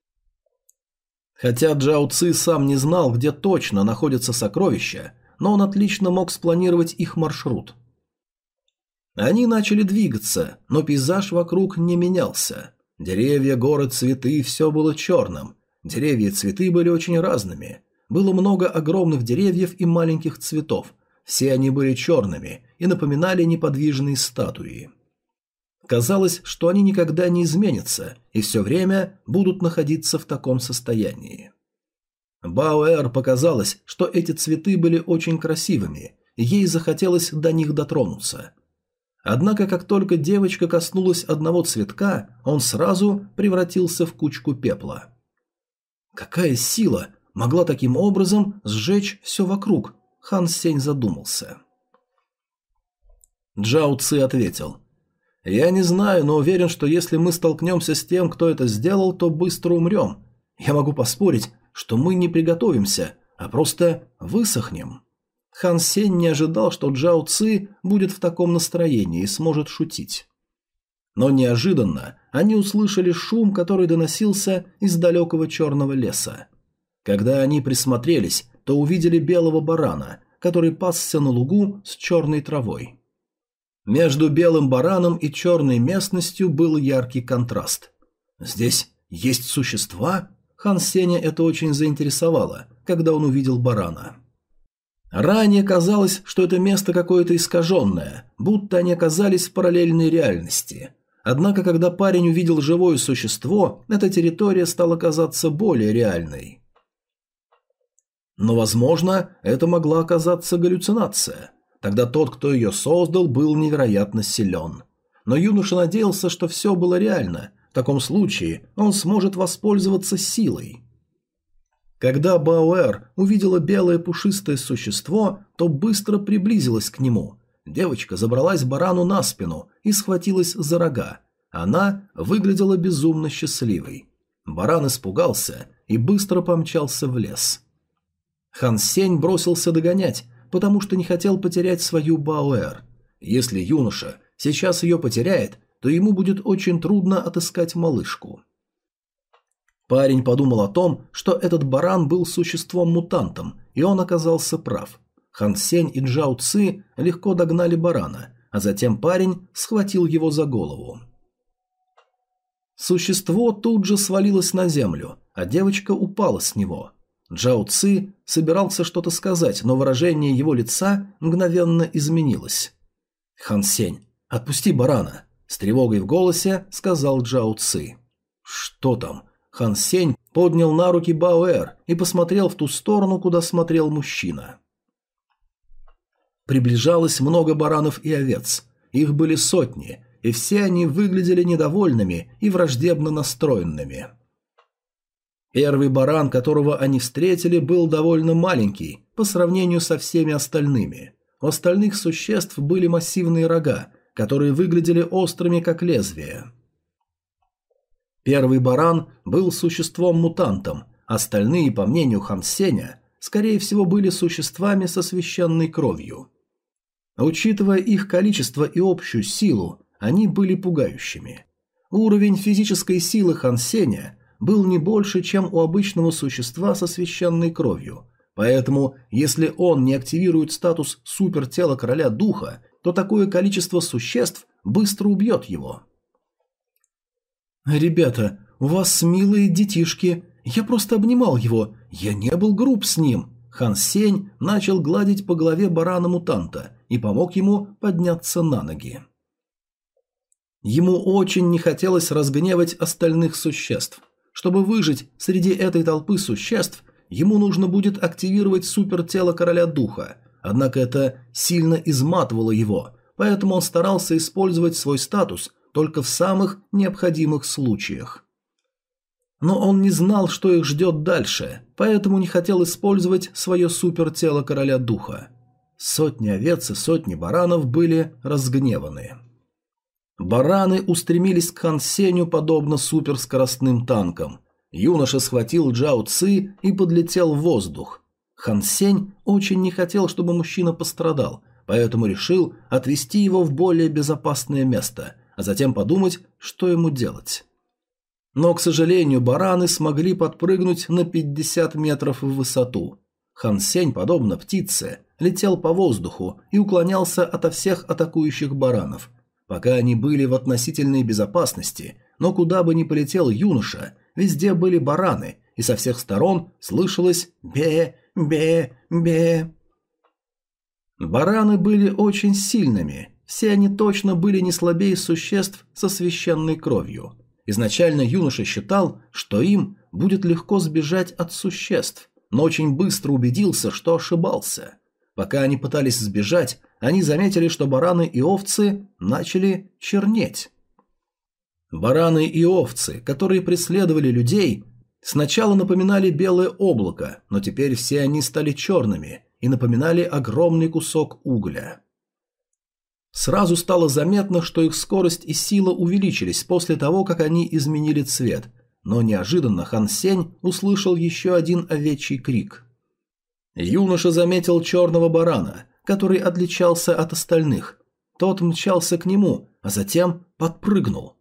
S1: Хотя Джао Ци сам не знал, где точно находятся сокровища, но он отлично мог спланировать их маршрут. Они начали двигаться, но пейзаж вокруг не менялся. Деревья, горы, цветы – все было черным. Деревья и цветы были очень разными. Было много огромных деревьев и маленьких цветов. Все они были черными и напоминали неподвижные статуи. Казалось, что они никогда не изменятся и все время будут находиться в таком состоянии. Баоэр показалось, что эти цветы были очень красивыми, и ей захотелось до них дотронуться. Однако, как только девочка коснулась одного цветка, он сразу превратился в кучку пепла. Какая сила могла таким образом сжечь все вокруг? Хан Сень задумался. Джао Ци ответил: «Я не знаю, но уверен, что если мы столкнемся с тем, кто это сделал, то быстро умрем. Я могу поспорить, что мы не приготовимся, а просто высохнем». Хан Сень не ожидал, что Джао Ци будет в таком настроении и сможет шутить. Но неожиданно они услышали шум, который доносился из далекого черного леса. Когда они присмотрелись, то увидели белого барана, который пасся на лугу с черной травой. Между белым бараном и черной местностью был яркий контраст. «Здесь есть существа?» Хан Сеня это очень заинтересовало, когда он увидел барана. Ранее казалось, что это место какое-то искаженное, будто они оказались в параллельной реальности. Однако, когда парень увидел живое существо, эта территория стала казаться более реальной. Но, возможно, это могла оказаться галлюцинация. Тогда тот, кто ее создал, был невероятно силен. Но юноша надеялся, что все было реально. В таком случае он сможет воспользоваться силой. Когда Бауэр увидела белое пушистое существо, то быстро приблизилась к нему. Девочка забралась барану на спину и схватилась за рога. Она выглядела безумно счастливой. Баран испугался и быстро помчался в лес. Хан Сень бросился догонять, потому что не хотел потерять свою Бауэр. Если юноша сейчас ее потеряет, то ему будет очень трудно отыскать малышку. Парень подумал о том, что этот баран был существом-мутантом, и он оказался прав. Хан Сень и Джао Ци легко догнали барана, а затем парень схватил его за голову. Существо тут же свалилось на землю, а девочка упала с него. Джао Ци собирался что-то сказать, но выражение его лица мгновенно изменилось. «Хан Сень, отпусти барана!» – с тревогой в голосе сказал Джао Ци. «Что там?» Хан Сень поднял на руки Бауэр и посмотрел в ту сторону, куда смотрел мужчина. Приближалось много баранов и овец. Их были сотни, и все они выглядели недовольными и враждебно настроенными. Первый баран, которого они встретили, был довольно маленький по сравнению со всеми остальными. У остальных существ были массивные рога, которые выглядели острыми, как лезвия. Первый баран был существом-мутантом, остальные, по мнению Хан Сеня, скорее всего были существами со священной кровью. Учитывая их количество и общую силу, они были пугающими. Уровень физической силы Хан Сеня был не больше, чем у обычного существа со священной кровью, поэтому, если он не активирует статус супертела короля духа, то такое количество существ быстро убьет его. «Ребята, у вас милые детишки. Я просто обнимал его. Я не был груб с ним». Хан Сень начал гладить по голове барана-мутанта и помог ему подняться на ноги. Ему очень не хотелось разгневать остальных существ. Чтобы выжить среди этой толпы существ, ему нужно будет активировать супертело короля духа. Однако это сильно изматывало его, поэтому он старался использовать свой статус только в самых необходимых случаях. Но он не знал, что их ждет дальше, поэтому не хотел использовать свое супертело короля духа. Сотни овец и сотни баранов были разгневаны. Бараны устремились к Хан Сенью подобно суперскоростным танкам. Юноша схватил Джао Ци и подлетел в воздух. Хан Сень очень не хотел, чтобы мужчина пострадал, поэтому решил отвезти его в более безопасное место, а затем подумать, что ему делать. Но, к сожалению, бараны смогли подпрыгнуть на 50 метров в высоту. Хан Сень, подобно птице, летел по воздуху и уклонялся ото всех атакующих баранов. Пока они были в относительной безопасности, но куда бы ни полетел юноша, везде были бараны, и со всех сторон слышалось «бе-бе-бе». Бараны были очень сильными, все они точно были не слабее существ со священной кровью. Изначально юноша считал, что им будет легко сбежать от существ, но очень быстро убедился, что ошибался. Пока они пытались сбежать, они заметили, что бараны и овцы начали чернеть. Бараны и овцы, которые преследовали людей, сначала напоминали белое облако, но теперь все они стали черными и напоминали огромный кусок угля. Сразу стало заметно, что их скорость и сила увеличились после того, как они изменили цвет, но неожиданно Хан Сень услышал еще один овечий крик. Юноша заметил черного барана, который отличался от остальных. Тот мчался к нему, а затем подпрыгнул.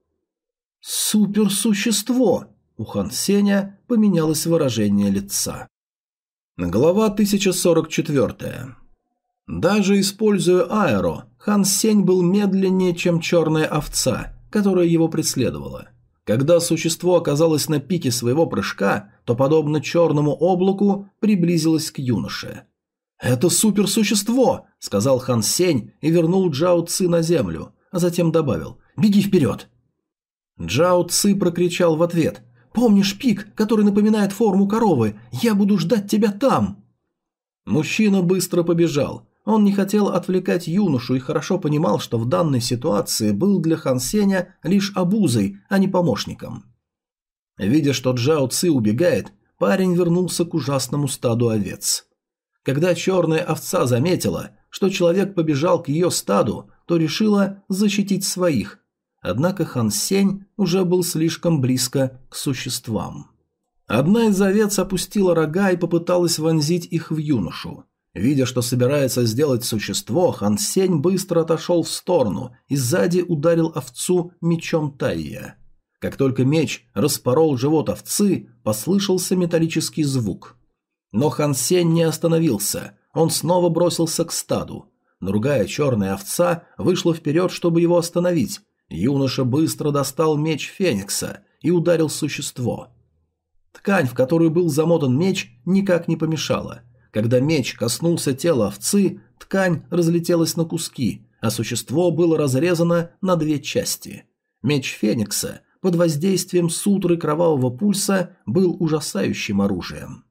S1: «Суперсущество!» У Хан Сеня поменялось выражение лица. Глава 1044. Даже используя аэро, Хан Сень был медленнее, чем черная овца, которая его преследовала. Когда существо оказалось на пике своего прыжка, то, подобно черному облаку, приблизилось к юноше. «Это суперсущество!» – сказал Хан Сень и вернул Джао Ци на землю, а затем добавил: «Беги вперед!» Джао Ци прокричал в ответ: «Помнишь пик, который напоминает форму коровы? Я буду ждать тебя там!» Мужчина быстро побежал. Он не хотел отвлекать юношу и хорошо понимал, что в данной ситуации был для Хан Сеня лишь обузой, а не помощником. Видя, что Джао Ци убегает, парень вернулся к ужасному стаду овец. Когда черная овца заметила, что человек побежал к ее стаду, то решила защитить своих. Однако Хан Сень уже был слишком близко к существам. Одна из овец опустила рога и попыталась вонзить их в юношу. Видя, что собирается сделать существо, Хан Сень быстро отошел в сторону и сзади ударил овцу мечом Тайя. Как только меч распорол живот овцы, послышался металлический звук. Но Хан Сень не остановился, он снова бросился к стаду. Другая черная овца вышла вперед, чтобы его остановить. Юноша быстро достал меч Феникса и ударил существо. Ткань, в которую был замотан меч, никак не помешала. Когда меч коснулся тела овцы, ткань разлетелась на куски, а существо было разрезано на две части. Меч Феникса под воздействием сутры кровавого пульса был ужасающим оружием.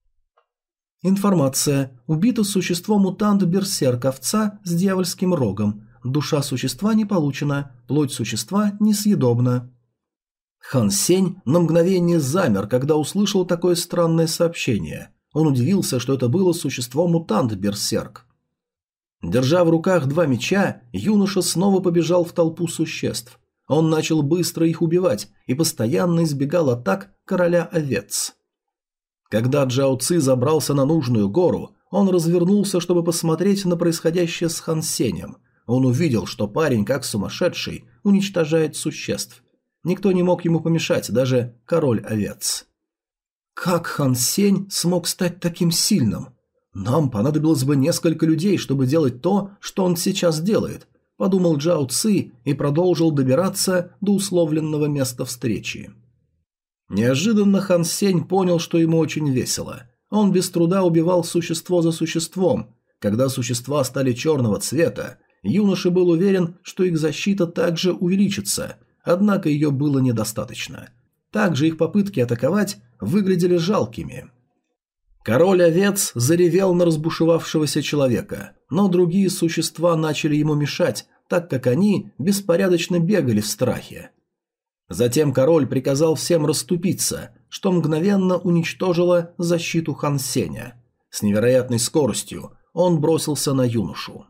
S1: Информация. Убито существо-мутант Берсерк-овца с дьявольским рогом. Душа существа не получена, плоть существа несъедобна. Хан Сень на мгновение замер, когда услышал такое странное сообщение. Он удивился, что это было существо-мутант Берсерк. Держа в руках два меча, юноша снова побежал в толпу существ. Он начал быстро их убивать и постоянно избегал атак короля овец. Когда Джао Ци забрался на нужную гору, он развернулся, чтобы посмотреть на происходящее с Хан Сенем. Он увидел, что парень, как сумасшедший, уничтожает существ. Никто не мог ему помешать, даже король овец. Как Хан Сень смог стать таким сильным? Нам понадобилось бы несколько людей, чтобы делать то, что он сейчас делает, подумал Джао Ци и продолжил добираться до условленного места встречи. Неожиданно Хан Сень понял, что ему очень весело. Он без труда убивал существо за существом. Когда существа стали черного цвета, юноша был уверен, что их защита также увеличится, однако ее было недостаточно. Также их попытки атаковать выглядели жалкими. Король овец заревел на разбушевавшегося человека, но другие существа начали ему мешать, так как они беспорядочно бегали в страхе. Затем король приказал всем расступиться, что мгновенно уничтожило защиту Хан Сеня. С невероятной скоростью он бросился на юношу.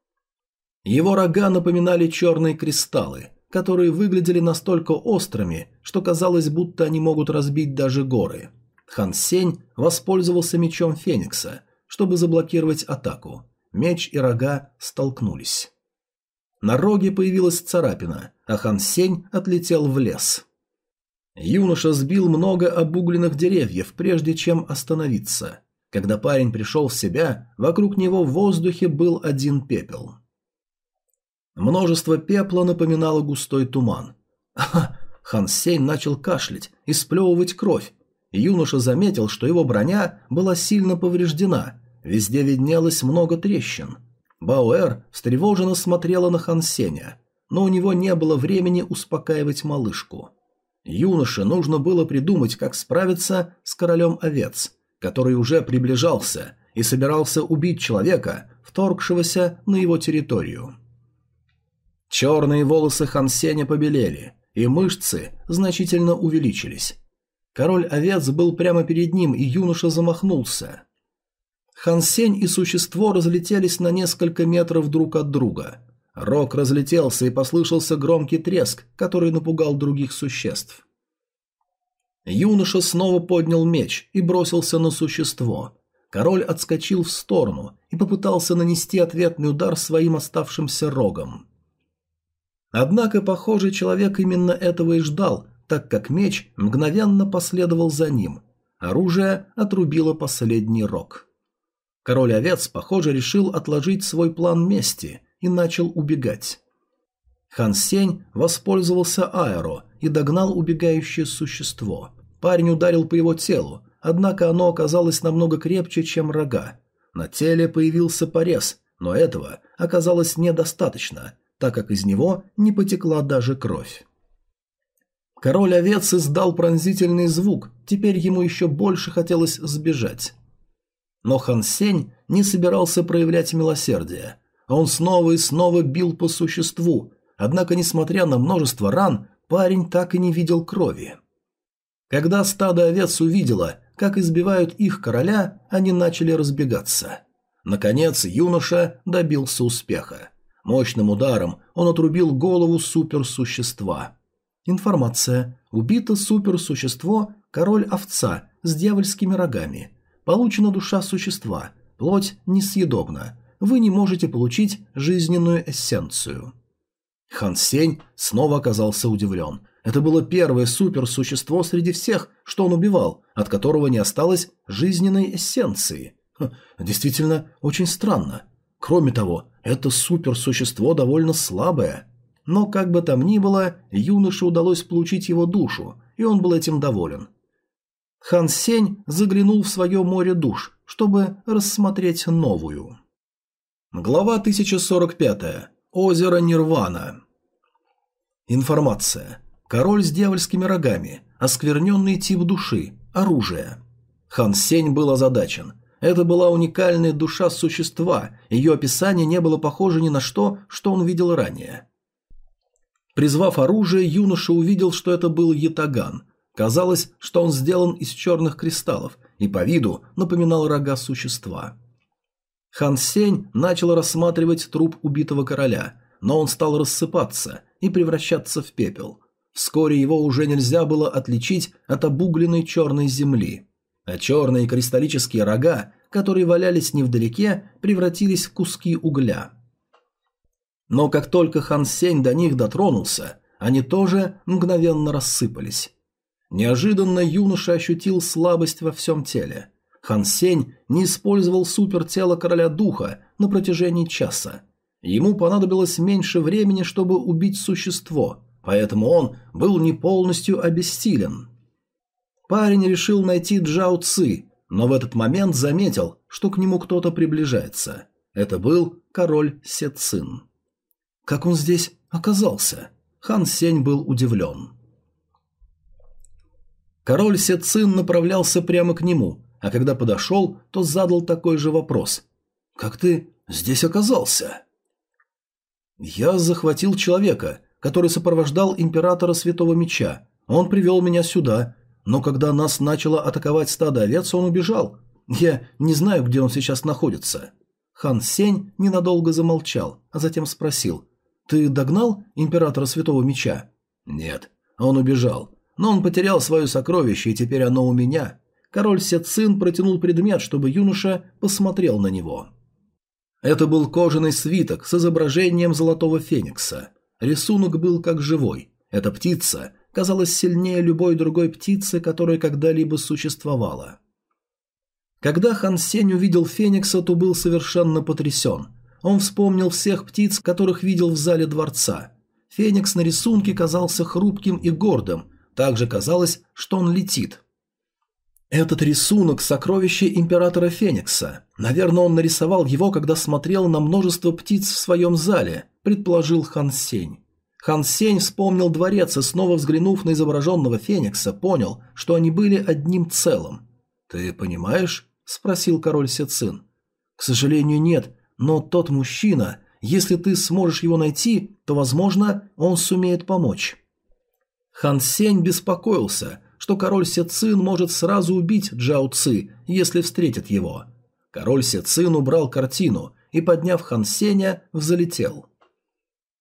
S1: Его рога напоминали черные кристаллы, которые выглядели настолько острыми, что казалось, будто они могут разбить даже горы. Хан Сень воспользовался мечом Феникса, чтобы заблокировать атаку. Меч и рога столкнулись. На роге появилась царапина, а Хан Сень отлетел в лес. Юноша сбил много обугленных деревьев, прежде чем остановиться. Когда парень пришел в себя, вокруг него в воздухе был один пепел. Множество пепла напоминало густой туман. Хан Сень начал кашлять и сплевывать кровь. Юноша заметил, что его броня была сильно повреждена, везде виднелось много трещин. Баоэр встревоженно смотрела на Хан Сеня, но у него не было времени успокаивать малышку. Юноше нужно было придумать, как справиться с королем овец, который уже приближался и собирался убить человека, вторгшегося на его территорию. Черные волосы Хан Сеня побелели, и мышцы значительно увеличились. Король овец был прямо перед ним, и юноша замахнулся. Хан Сень и существо разлетелись на несколько метров друг от друга. Рог разлетелся и послышался громкий треск, который напугал других существ. Юноша снова поднял меч и бросился на существо. Король отскочил в сторону и попытался нанести ответный удар своим оставшимся рогом. Однако, похоже, человек именно этого и ждал, так как меч мгновенно последовал за ним. Оружие отрубило последний рог. Король овец, похоже, решил отложить свой план мести и начал убегать. Хан Сень воспользовался аэро и догнал убегающее существо. Парень ударил по его телу, однако оно оказалось намного крепче, чем рога. На теле появился порез, но этого оказалось недостаточно, так как из него не потекла даже кровь. Король овец издал пронзительный звук, теперь ему еще больше хотелось сбежать. Но Хан Сень не собирался проявлять милосердие. Он снова и снова бил по существу, однако, несмотря на множество ран, парень так и не видел крови. Когда стадо овец увидело, как избивают их короля, они начали разбегаться. Наконец, юноша добился успеха. Мощным ударом он отрубил голову суперсущества. Информация. Убито суперсущество король-овца с дьявольскими рогами. Получена душа существа. Плоть несъедобна. Вы не можете получить жизненную эссенцию. Хан Сень снова оказался удивлен. Это было первое суперсущество среди всех, что он убивал, от которого не осталось жизненной эссенции. Действительно, очень странно. Кроме того, это суперсущество довольно слабое. Но как бы там ни было, юноше удалось получить его душу, и он был этим доволен. Хан Сень заглянул в свое море душ, чтобы рассмотреть новую. Глава 1045. Озеро Нирвана. Информация. Король с дьявольскими рогами, оскверненный тип души, оружие. Хан Сень был озадачен. Это была уникальная душа существа, ее описание не было похоже ни на что, что он видел ранее. Призвав оружие, юноша увидел, что это был ятаган. Казалось, что он сделан из черных кристаллов и по виду напоминал рога существа. Хан Сень начал рассматривать труп убитого короля, но он стал рассыпаться и превращаться в пепел. Вскоре его уже нельзя было отличить от обугленной черной земли, а черные кристаллические рога, которые валялись невдалеке, превратились в куски угля. Но как только Хан Сень до них дотронулся, они тоже мгновенно рассыпались. Неожиданно юноша ощутил слабость во всем теле. Хан Сень не использовал супертело короля духа на протяжении часа. Ему понадобилось меньше времени, чтобы убить существо, поэтому он был не полностью обессилен. Парень решил найти Джао Ци, но в этот момент заметил, что к нему кто-то приближается. Это был король Се Цин. Как он здесь оказался? Хан Сень был удивлен. Король Се Цин направлялся прямо к нему, а когда подошел, то задал такой же вопрос. «Как ты здесь оказался?» «Я захватил человека, который сопровождал императора Святого Меча. Он привел меня сюда, но когда нас начало атаковать стадо овец, он убежал. Я не знаю, где он сейчас находится». Хан Сень ненадолго замолчал, а затем спросил. «Ты догнал императора Святого Меча?» «Нет, он убежал. Но он потерял свое сокровище, и теперь оно у меня». Король Се Цин протянул предмет, чтобы юноша посмотрел на него. Это был кожаный свиток с изображением золотого феникса. Рисунок был как живой. Эта птица казалась сильнее любой другой птицы, которая когда-либо существовала. Когда Хан Сень увидел феникса, то был совершенно потрясен. Он вспомнил всех птиц, которых видел в зале дворца. Феникс на рисунке казался хрупким и гордым. Также казалось, что он летит. Этот рисунок – сокровище императора Феникса. Наверное, он нарисовал его, когда смотрел на множество птиц в своем зале, предположил Хан Сень. Хан Сень вспомнил дворец и, снова взглянув на изображенного Феникса, понял, что они были одним целым. «Ты понимаешь?» – спросил король Се Цин. «К сожалению, нет, но тот мужчина, если ты сможешь его найти, то, возможно, он сумеет помочь». Хан Сень беспокоился, что король Се Цин может сразу убить Джао Ци, если встретит его. Король Се Цин убрал картину и, подняв Хан Сеня, взлетел.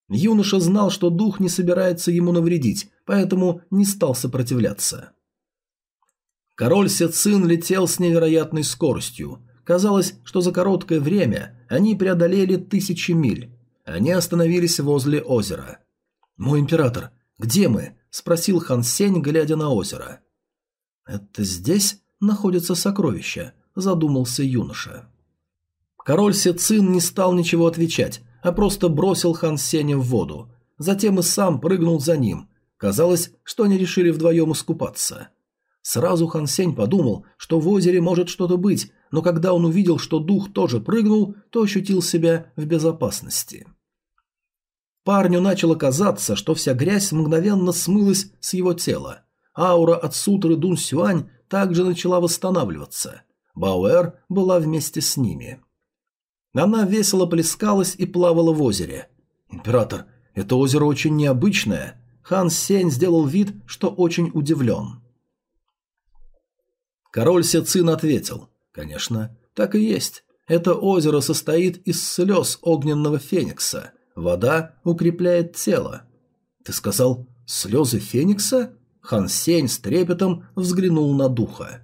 S1: Юноша знал, что дух не собирается ему навредить, поэтому не стал сопротивляться. Король Сецин летел с невероятной скоростью. Казалось, что за короткое время они преодолели 1000 миль. Они остановились возле озера. «Мой император, где мы?» – спросил Хан Сень, глядя на озеро. «Это здесь находится сокровище», – задумался юноша. Король Сецин не стал ничего отвечать, а просто бросил Хан Сеня в воду. Затем и сам прыгнул за ним. Казалось, что они решили вдвоем искупаться. Сразу Хан Сень подумал, что в озере может что-то быть, но когда он увидел, что дух тоже прыгнул, то ощутил себя в безопасности. Парню начало казаться, что вся грязь мгновенно смылась с его тела. Аура от сутры Дун Сюань также начала восстанавливаться. Баоэр была вместе с ними. Она весело плескалась и плавала в озере. «Император, это озеро очень необычное». Хан Сень сделал вид, что очень удивлен. Король Сецин ответил: «Конечно, так и есть. Это озеро состоит из слез огненного феникса. Вода укрепляет тело». «Ты сказал, слезы феникса?» Хан Сень с трепетом взглянул на духа.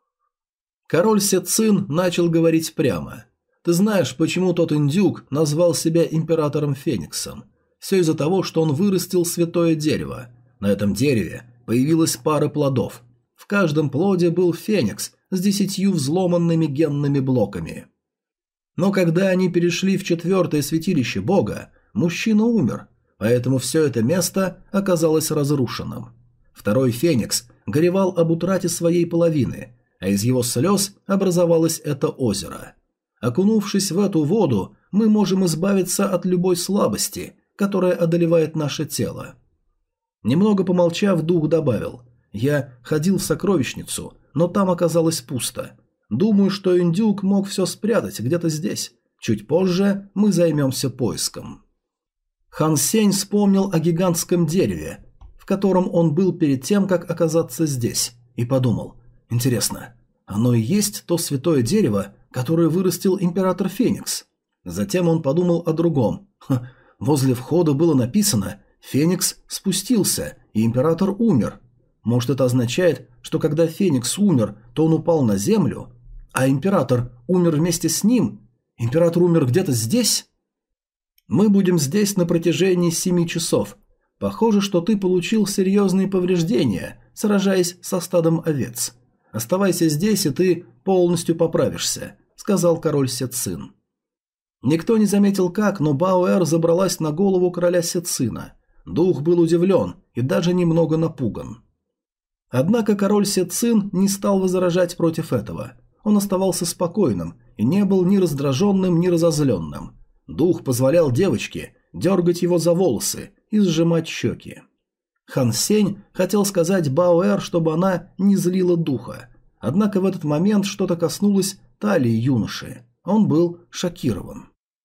S1: Король Сецин начал говорить прямо. «Ты знаешь, почему тот индюк назвал себя императором Фениксом? Все из-за того, что он вырастил святое дерево. На этом дереве появилась пара плодов. В каждом плоде был феникс с 10 взломанными генными блоками. Но когда они перешли в 4-е святилище бога, мужчина умер, поэтому все это место оказалось разрушенным. Второй феникс горевал об утрате своей половины, а из его слез образовалось это озеро. Окунувшись в эту воду, мы можем избавиться от любой слабости, которая одолевает наше тело». Немного помолчав, дух добавил: «Я ходил в сокровищницу, но там оказалось пусто. Думаю, что индюк мог все спрятать где-то здесь. Чуть позже мы займемся поиском». Хан Сень вспомнил о гигантском дереве, в котором он был перед тем, как оказаться здесь, и подумал: «Интересно, оно и есть то святое дерево, которое вырастил император Феникс?» Затем он подумал о другом. Возле входа было написано: «Феникс спустился, и император умер». Может, это означает, что когда Феникс умер, то он упал на землю, а император умер вместе с ним? Император умер где-то здесь? Мы будем здесь на протяжении 7 часов. Похоже, что ты получил серьезные повреждения, сражаясь со стадом овец. Оставайся здесь, и ты полностью поправишься», — сказал король Сецин. Никто не заметил как, но Баоэр забралась на голову короля Сецина. Дух был удивлен и даже немного напуган. Однако король Сецин не стал возражать против этого. Он оставался спокойным и не был ни раздраженным, ни разозленным. Дух позволял девочке дергать его за волосы и сжимать щеки. Хан Сень хотел сказать Баоэр, чтобы она не злила духа. Однако в этот момент что-то коснулось талии юноши. Он был шокирован.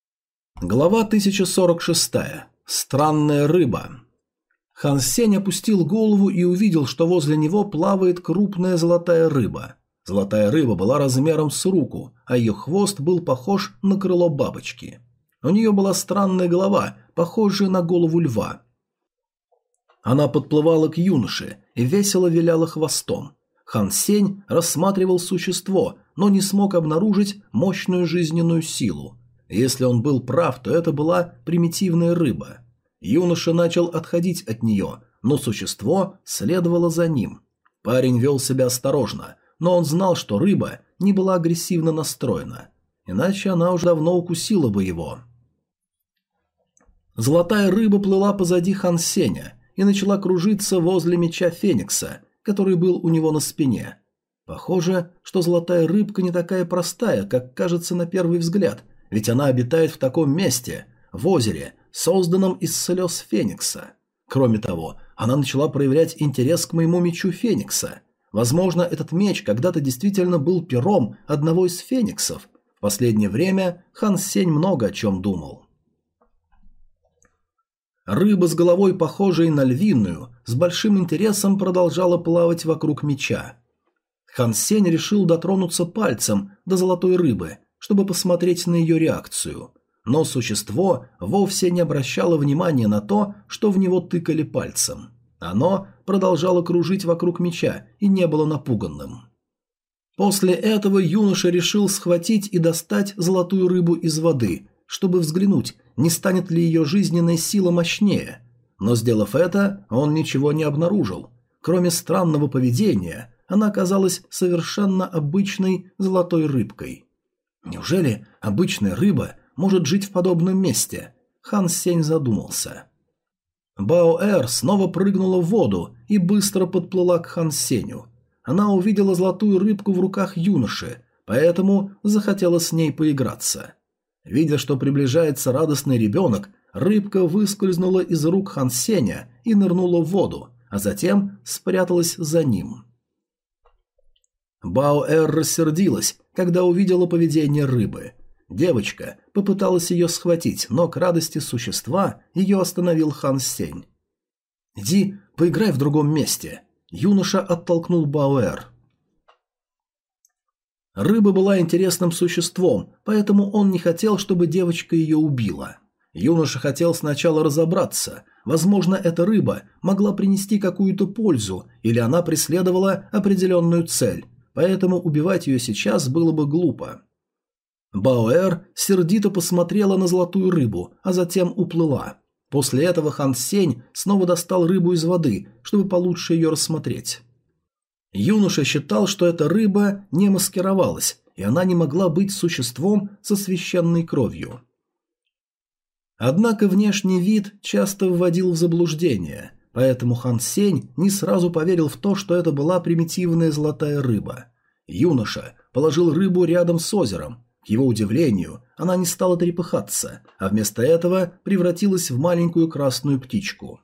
S1: Глава 1046. Странная рыба. Хан Сень опустил голову и увидел, что возле него плавает крупная золотая рыба. Золотая рыба была размером с руку, а ее хвост был похож на крыло бабочки. У нее была странная голова, похожая на голову льва. Она подплывала к юноше и весело виляла хвостом. Хан Сень рассматривал существо, но не смог обнаружить мощную жизненную силу. Если он был прав, то это была примитивная рыба. Юноша начал отходить от нее, но существо следовало за ним. Парень вел себя осторожно, но он знал, что рыба не была агрессивно настроена. Иначе она уже давно укусила бы его. Золотая рыба плыла позади Хан Сеня и начала кружиться возле меча Феникса, который был у него на спине. Похоже, что золотая рыбка не такая простая, как кажется на первый взгляд, ведь она обитает в таком месте, в озере, созданном из слез Феникса. Кроме того, она начала проявлять интерес к моему мечу Феникса. Возможно, этот меч когда-то действительно был пером одного из фениксов. В последнее время Хан Сень много о чем думал. Рыба с головой, похожей на львиную, с большим интересом продолжала плавать вокруг меча. Хан Сень решил дотронуться пальцем до золотой рыбы, чтобы посмотреть на ее реакцию. Но существо вовсе не обращало внимания на то, что в него тыкали пальцем. Оно продолжало кружить вокруг меча и не было напуганным. После этого юноша решил схватить и достать золотую рыбу из воды, чтобы взглянуть, не станет ли ее жизненная сила мощнее. Но, сделав это, он ничего не обнаружил. Кроме странного поведения, она казалась совершенно обычной золотой рыбкой. Неужели обычная рыба может жить в подобном месте? Хан Сень задумался. Баоэр снова прыгнула в воду и быстро подплыла к Хан Сенью. Она увидела золотую рыбку в руках юноши, поэтому захотела с ней поиграться. Видя, что приближается радостный ребенок, рыбка выскользнула из рук Хан Сеня и нырнула в воду, а затем спряталась за ним. Баоэр рассердилась, когда увидела поведение рыбы. Девочка попыталась ее схватить, но к радости существа ее остановил Хан Сень. «Иди, поиграй в другом месте». Юноша оттолкнул Баоэр. Рыба была интересным существом, поэтому он не хотел, чтобы девочка ее убила. Юноша хотел сначала разобраться. Возможно, эта рыба могла принести какую-то пользу, или она преследовала определенную цель, поэтому убивать ее сейчас было бы глупо. Баоэр сердито посмотрела на золотую рыбу, а затем уплыла. После этого Хан Сень снова достал рыбу из воды, чтобы получше ее рассмотреть. Юноша считал, что эта рыба не маскировалась, и она не могла быть существом со священной кровью. Однако внешний вид часто вводил в заблуждение, поэтому Хан Сень не сразу поверил в то, что это была примитивная золотая рыба. Юноша положил рыбу рядом с озером. К его удивлению, она не стала трепыхаться, а вместо этого превратилась в маленькую красную птичку.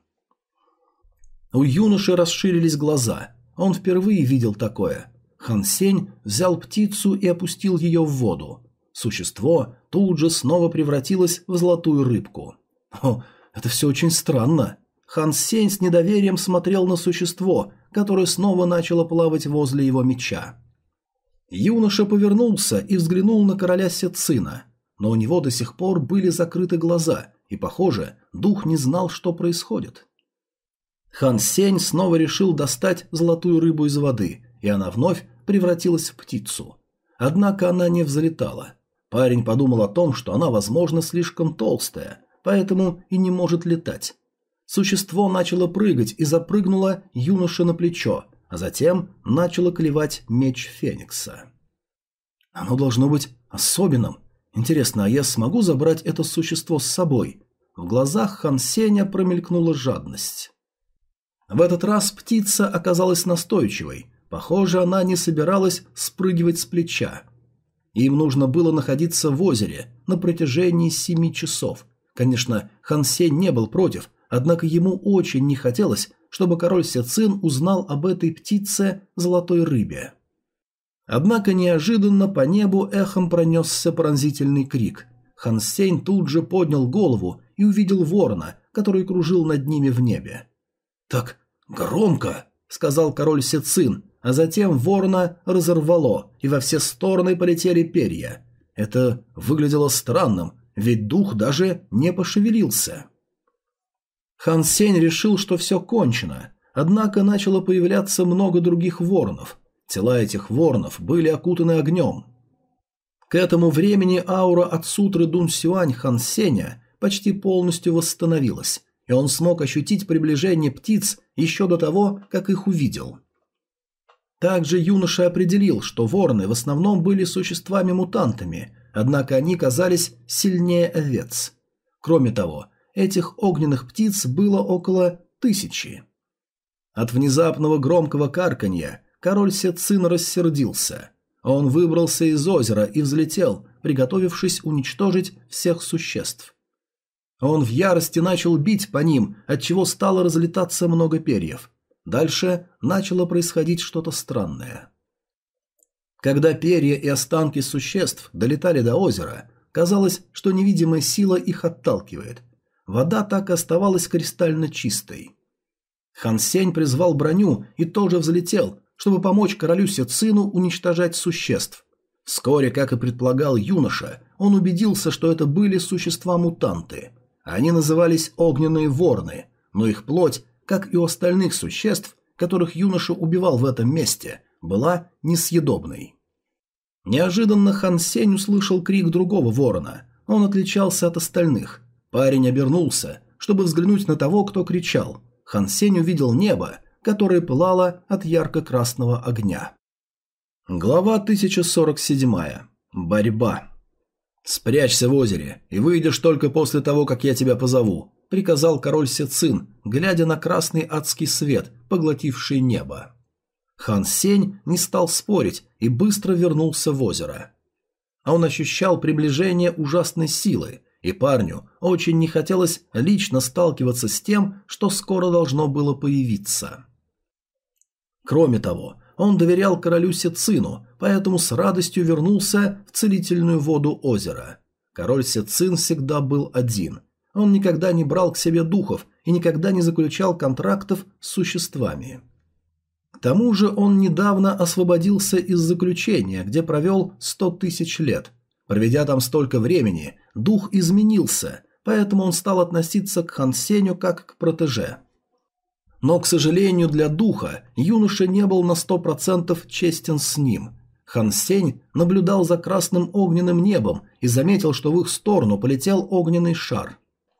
S1: У юноши расширились глаза. Он впервые видел такое. Хан Сень взял птицу и опустил ее в воду. Существо тут же снова превратилось в золотую рыбку. О, это все очень странно. Хан Сень с недоверием смотрел на существо, которое снова начало плавать возле его меча. Юноша повернулся и взглянул на короля Сецина, но у него до сих пор были закрыты глаза, и, похоже, дух не знал, что происходит. Хан Сень снова решил достать золотую рыбу из воды, и она вновь превратилась в птицу. Однако она не взлетала. Парень подумал о том, что она, возможно, слишком толстая, поэтому и не может летать. Существо начало прыгать и запрыгнуло юноше на плечо, а затем начало клевать меч Феникса. Оно должно быть особенным. Интересно, а я смогу забрать это существо с собой? В глазах Хан Сеня промелькнула жадность. В этот раз птица оказалась настойчивой. Похоже, она не собиралась спрыгивать с плеча. Им нужно было находиться в озере на протяжении 7 часов. Конечно, Хан Сень не был против, однако ему очень не хотелось, чтобы король Сецин узнал об этой птице золотой рыбе. Однако неожиданно по небу эхом пронесся пронзительный крик. Хан Сень тут же поднял голову и увидел ворона, который кружил над ними в небе. «Так громко!» – сказал король Сецин, а затем ворона разорвало, и во все стороны полетели перья. Это выглядело странным, ведь дух даже не пошевелился. Хан Сень решил, что все кончено, однако начало появляться много других воронов. Тела этих воронов были окутаны огнем. К этому времени аура от сутры Дун Сюань Хан Сеня почти полностью восстановилась, и он смог ощутить приближение птиц еще до того, как их увидел. Также юноша определил, что вороны в основном были существами-мутантами, однако они казались сильнее овец. Кроме того, этих огненных птиц было около 1000. От внезапного громкого карканья король Сецин рассердился. Он выбрался из озера и взлетел, приготовившись уничтожить всех существ. Он в ярости начал бить по ним, отчего стало разлетаться много перьев. Дальше начало происходить что-то странное. Когда перья и останки существ долетали до озера, казалось, что невидимая сила их отталкивает. Вода так и оставалась кристально чистой. Хан Сень призвал броню и тоже взлетел, чтобы помочь королю Сецину уничтожать существ. Вскоре, как и предполагал юноша, он убедился, что это были существа-мутанты. Они назывались огненные вороны, но их плоть, как и у остальных существ, которых юноша убивал в этом месте, была несъедобной. Неожиданно Хан Сень услышал крик другого ворона. Он отличался от остальных. Парень обернулся, чтобы взглянуть на того, кто кричал. Хан Сень увидел небо, которое пылало от ярко-красного огня. Глава 1047. Борьба. «Спрячься в озере и выйдешь только после того, как я тебя позову», — приказал король Сецин, глядя на красный адский свет, поглотивший небо. Хан Сень не стал спорить и быстро вернулся в озеро. Он ощущал приближение ужасной силы, и парню очень не хотелось лично сталкиваться с тем, что скоро должно было появиться. Кроме того, он доверял королю Сецину, поэтому с радостью вернулся в целительную воду озера. Король Сецин всегда был один. Он никогда не брал к себе духов и никогда не заключал контрактов с существами. К тому же он недавно освободился из заключения, где провел 100 тысяч лет. Проведя там столько времени, дух изменился, поэтому он стал относиться к Хан Сенью как к протеже. Но, к сожалению, для духа юноша не был на 100% честен с ним. Хан Сень наблюдал за красным огненным небом и заметил, что в их сторону полетел огненный шар.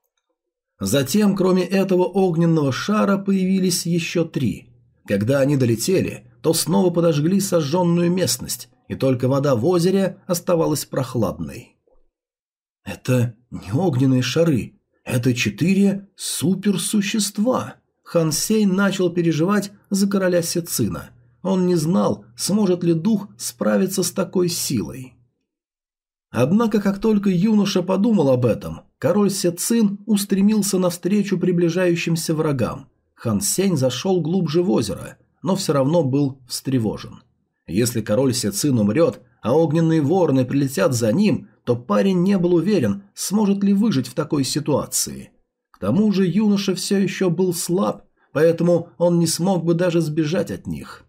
S1: Затем, кроме этого огненного шара, появились еще 3. Когда они долетели, то снова подожгли сожженную местность, и только вода в озере оставалась прохладной. «Это не огненные шары, это 4 суперсущества!» Хан Сень начал переживать за короля Сецина. Он не знал, сможет ли дух справиться с такой силой. Однако, как только юноша подумал об этом, король Сецин устремился навстречу приближающимся врагам. Хан Сень зашел глубже в озеро, но все равно был встревожен. Если король Сецин умрет, а огненные вороны прилетят за ним, то парень не был уверен, сможет ли выжить в такой ситуации. К тому же юноша все еще был слаб, поэтому он не смог бы даже сбежать от них.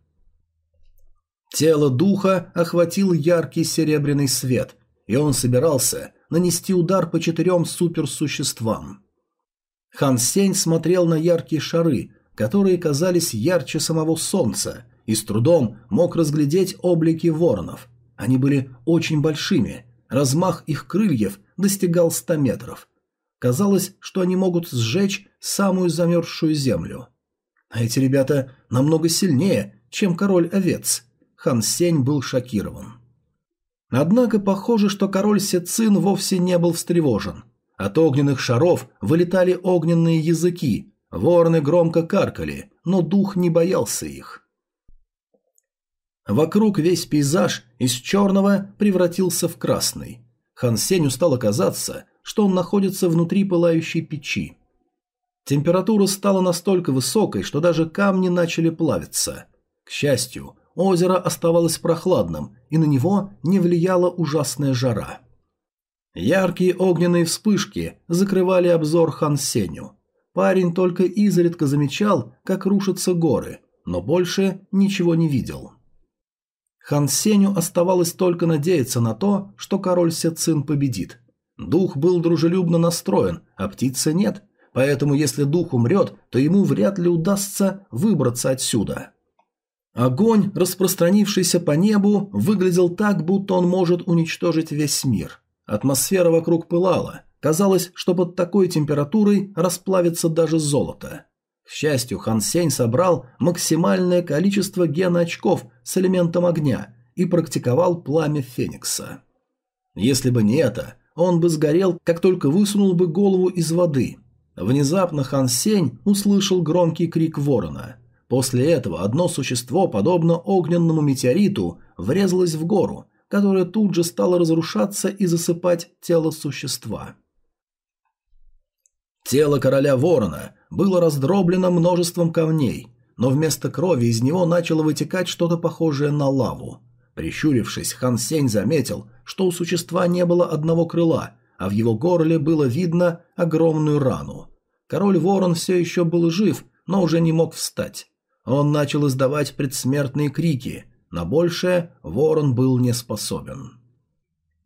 S1: Тело духа охватил яркий серебряный свет, и он собирался нанести удар по 4 суперсуществам. Хан Сень смотрел на яркие шары, которые казались ярче самого солнца, и с трудом мог разглядеть облики воронов. Они были очень большими, размах их крыльев достигал 100 метров. Казалось, что они могут сжечь самую замерзшую землю. А эти ребята намного сильнее, чем король овец. Хан Сень был шокирован. Однако похоже, что король Сецин вовсе не был встревожен. От огненных шаров вылетали огненные языки, вороны громко каркали, но дух не боялся их. Вокруг весь пейзаж из черного превратился в красный. Хан Сенью стало казаться, что он находится внутри пылающей печи. Температура стала настолько высокой, что даже камни начали плавиться. К счастью, озеро оставалось прохладным, и на него не влияла ужасная жара. Яркие огненные вспышки закрывали обзор Хан Сенью. Парень только изредка замечал, как рушатся горы, но больше ничего не видел. Хан Сенью оставалось только надеяться на то, что король Сецин победит. Дух был дружелюбно настроен, а птицы нет, поэтому если дух умрет, то ему вряд ли удастся выбраться отсюда. Огонь, распространившийся по небу, выглядел так, будто он может уничтожить весь мир. Атмосфера вокруг пылала. Казалось, что под такой температурой расплавится даже золото. К счастью, Хан Сень собрал максимальное количество геноочков с элементом огня и практиковал пламя Феникса. Если бы не это, он бы сгорел, как только высунул бы голову из воды. Внезапно Хан Сень услышал громкий крик ворона. После этого одно существо, подобно огненному метеориту, врезалось в гору, которая тут же стала разрушаться и засыпать тело существа. Тело короля ворона было раздроблено множеством камней, но вместо крови из него начало вытекать что-то похожее на лаву. Прищурившись, Хан Сень заметил, что у существа не было одного крыла, а в его горле было видно огромную рану. Король ворон все еще был жив, но уже не мог встать. Он начал издавать предсмертные крики, на большее ворон был не способен.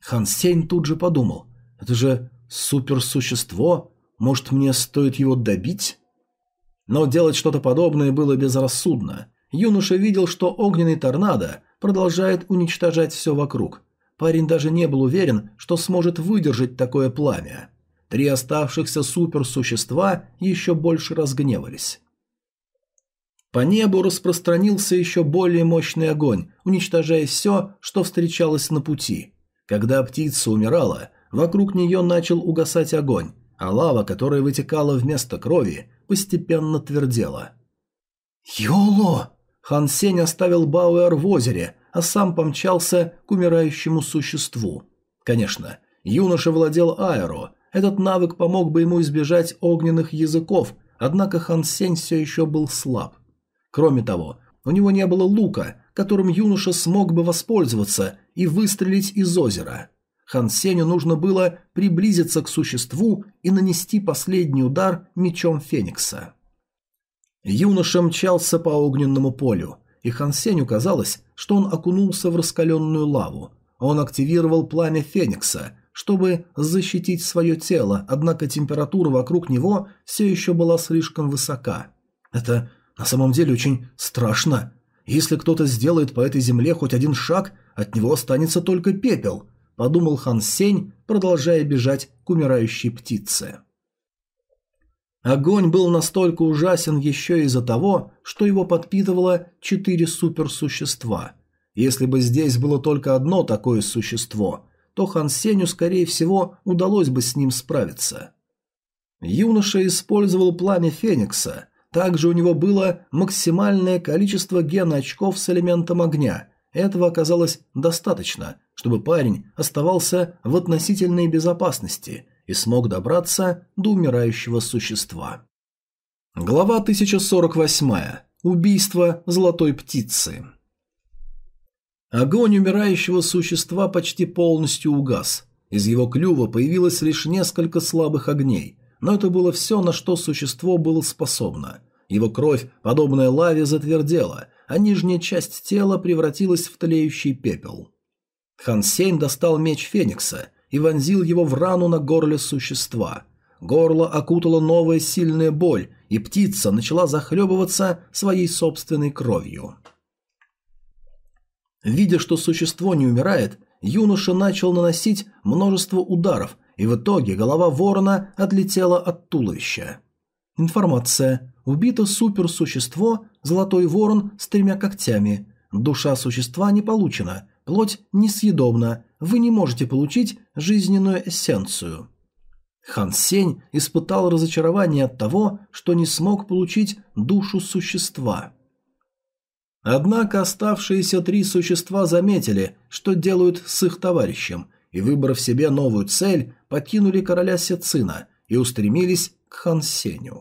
S1: Хан Сень тут же подумал: это же суперсущество, может, мне стоит его добить? Но делать что-то подобное было безрассудно. Юноша видел, что огненный торнадо продолжает уничтожать все вокруг. Парень даже не был уверен, что сможет выдержать такое пламя. 3 оставшихся суперсущества еще больше разгневались. По небу распространился еще более мощный огонь, уничтожая все, что встречалось на пути. Когда птица умирала, вокруг нее начал угасать огонь, а лава, которая вытекала вместо крови, постепенно твердела. «Йоло!» Хан Сень оставил Бауэр в озере, а сам помчался к умирающему существу. Конечно, юноша владел аэро. Этот навык помог бы ему избежать огненных языков, однако Хан Сень все еще был слаб. Кроме того, у него не было лука, которым юноша смог бы воспользоваться и выстрелить из озера. Хан Сенью нужно было приблизиться к существу и нанести последний удар мечом Феникса. Юноша мчался по огненному полю, и Хан Сенью казалось, что он окунулся в раскаленную лаву. Он активировал пламя Феникса, чтобы защитить свое тело, однако температура вокруг него все еще была слишком высока. Это на самом деле очень страшно. Если кто-то сделает по этой земле хоть один шаг, от него останется только пепел, подумал Хан Сень, продолжая бежать к умирающей птице. Огонь был настолько ужасен еще из-за того, что его подпитывало 4 суперсущества. Если бы здесь было только одно такое существо, то Хан Сенью, скорее всего, удалось бы с ним справиться. Юноша использовал пламя Феникса. Также у него было максимальное количество геноочков с элементом огня. Этого оказалось достаточно, чтобы парень оставался в относительной безопасности и смог добраться до умирающего существа. Глава 1048. Убийство золотой птицы. Огонь умирающего существа почти полностью угас. Из его клюва появилось лишь несколько слабых огней, но это было все, на что существо было способно. Его кровь, подобная лаве, затвердела, а нижняя часть тела превратилась в тлеющий пепел. Хан Сень достал меч Феникса и вонзил его в рану на горле существа. Горло окутала новая сильная боль, и птица начала захлебываться своей собственной кровью. Видя, что существо не умирает, юноша начал наносить множество ударов, и в итоге голова ворона отлетела от туловища. Информация. Убито суперсущество «Золотой ворон» с 3 когтями. Душа существа не получена, плоть несъедобна, вы не можете получить жизненную эссенцию. Хан Сень испытал разочарование от того, что не смог получить душу существа. Однако оставшиеся 3 существа заметили, что делают с их товарищем, и, выбрав себе новую цель, покинули короля Сецина и устремились к Хан Сенью.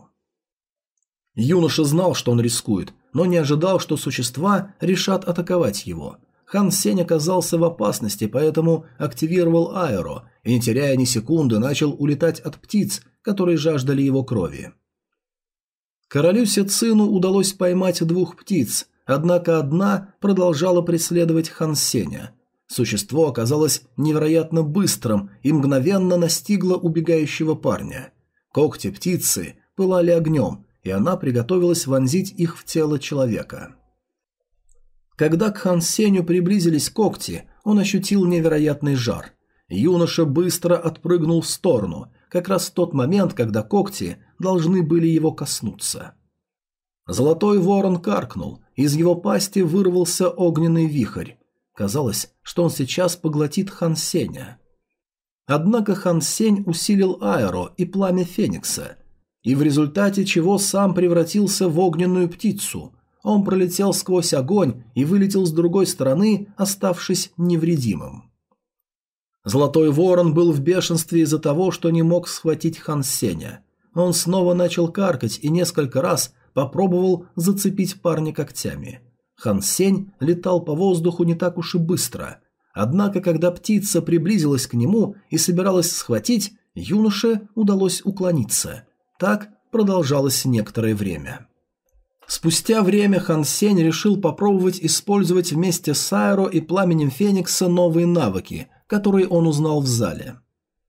S1: Юноша знал, что он рискует, но не ожидал, что существа решат атаковать его. Хан Сень оказался в опасности, поэтому активировал аэро и, не теряя ни секунды, начал улетать от птиц, которые жаждали его крови. Королю Сецину удалось поймать 2 птиц, однако одна продолжала преследовать Хан Сеня. Существо оказалось невероятно быстрым и мгновенно настигло убегающего парня. Когти птицы пылали огнем, и она приготовилась вонзить их в тело человека. Когда к Хан Сенью приблизились когти, он ощутил невероятный жар. Юноша быстро отпрыгнул в сторону, как раз в тот момент, когда когти должны были его коснуться. Золотой ворон каркнул, из его пасти вырвался огненный вихрь. Казалось, что он сейчас поглотит Хан Сеня. Однако Хан Сень усилил аэро и пламя Феникса, и в результате чего сам превратился в огненную птицу. Он пролетел сквозь огонь и вылетел с другой стороны, оставшись невредимым. Золотой ворон был в бешенстве из-за того, что не мог схватить Хан Сеня. Он снова начал каркать и несколько раз попробовал зацепить парня когтями. Хан Сень летал по воздуху не так уж и быстро. Однако, когда птица приблизилась к нему и собиралась схватить, юноше удалось уклониться. Так продолжалось некоторое время. Спустя время Хан Сень решил попробовать использовать вместе с аэро и пламенем Феникса новые навыки, которые он узнал в зале.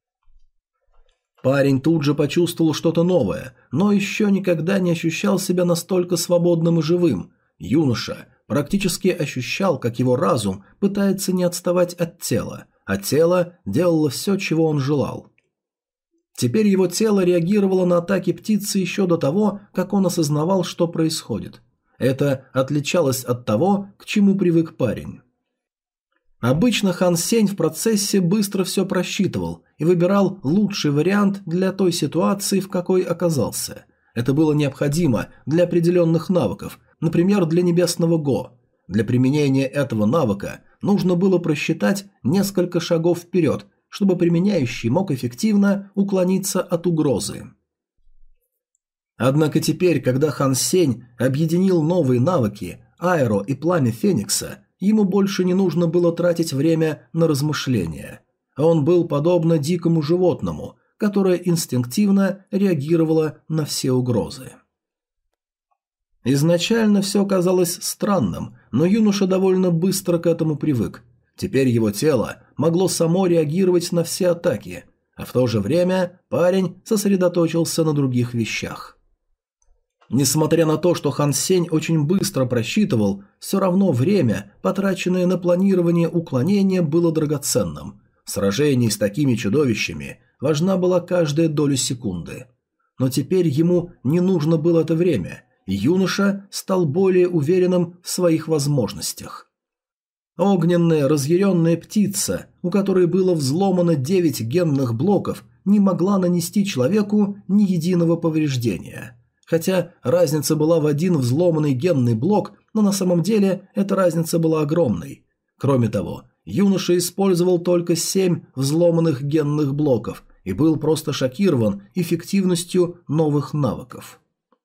S1: Парень тут же почувствовал что-то новое, но еще никогда не ощущал себя настолько свободным и живым. Юноша практически ощущал, как его разум пытается не отставать от тела, а тело делало все, чего он желал. Теперь его тело реагировало на атаки птицы еще до того, как он осознавал, что происходит. Это отличалось от того, к чему привык парень. Обычно Хан Сень в процессе быстро все просчитывал и выбирал лучший вариант для той ситуации, в какой оказался. Это было необходимо для определенных навыков, например, для небесного Го. Для применения этого навыка нужно было просчитать несколько шагов вперед, чтобы применяющий мог эффективно уклониться от угрозы. Однако теперь, когда Хан Сень объединил новые навыки Аэро и Пламя Феникса, ему больше не нужно было тратить время на размышления. Он был подобно дикому животному, которое инстинктивно реагировало на все угрозы. Изначально все казалось странным, но юноша довольно быстро к этому привык. Теперь его тело могло само реагировать на все атаки, а в то же время парень сосредоточился на других вещах. Несмотря на то, что Хан Сень очень быстро просчитывал, все равно время, потраченное на планирование уклонения, было драгоценным. В сражении с такими чудовищами важна была каждая доля секунды. Но теперь ему не нужно было это время, и юноша стал более уверенным в своих возможностях. Огненная разъяренная птица, у которой было взломано 9 генных блоков, не могла нанести человеку ни единого повреждения. Хотя разница была в один взломанный генный блок, но на самом деле эта разница была огромной. Кроме того, юноша использовал только 7 взломанных генных блоков и был просто шокирован эффективностью новых навыков.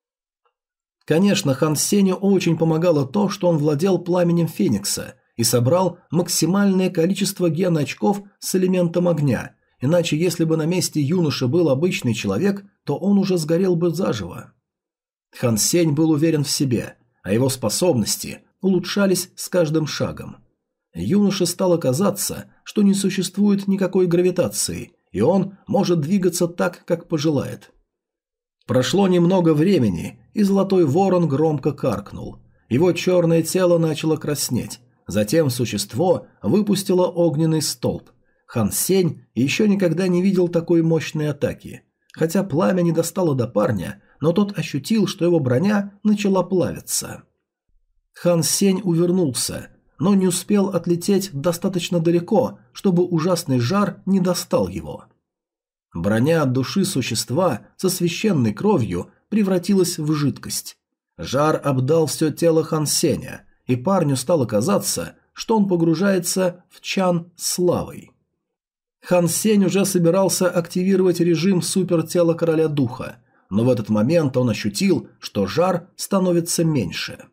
S1: Конечно, Хан Сенью очень помогало то, что он владел пламенем Феникса и собрал максимальное количество ген-очков с элементом огня, иначе если бы на месте юноши был обычный человек, то он уже сгорел бы заживо. Хан Сень был уверен в себе, а его способности улучшались с каждым шагом. Юноше стало казаться, что не существует никакой гравитации, и он может двигаться так, как пожелает. Прошло немного времени, и Золотой Ворон громко каркнул. Его черное тело начало краснеть. Затем существо выпустило огненный столб. Хан Сень еще никогда не видел такой мощной атаки. Хотя пламя не достало до парня, но тот ощутил, что его броня начала плавиться. Хан Сень увернулся, но не успел отлететь достаточно далеко, чтобы ужасный жар не достал его. Броня от души существа со священной кровью превратилась в жидкость. Жар обдал все тело Хан Сеня, и парню стало казаться, что он погружается в чан с лавой. Хан Сень уже собирался активировать режим супертела Короля Духа, но в этот момент он ощутил, что жар становится меньше.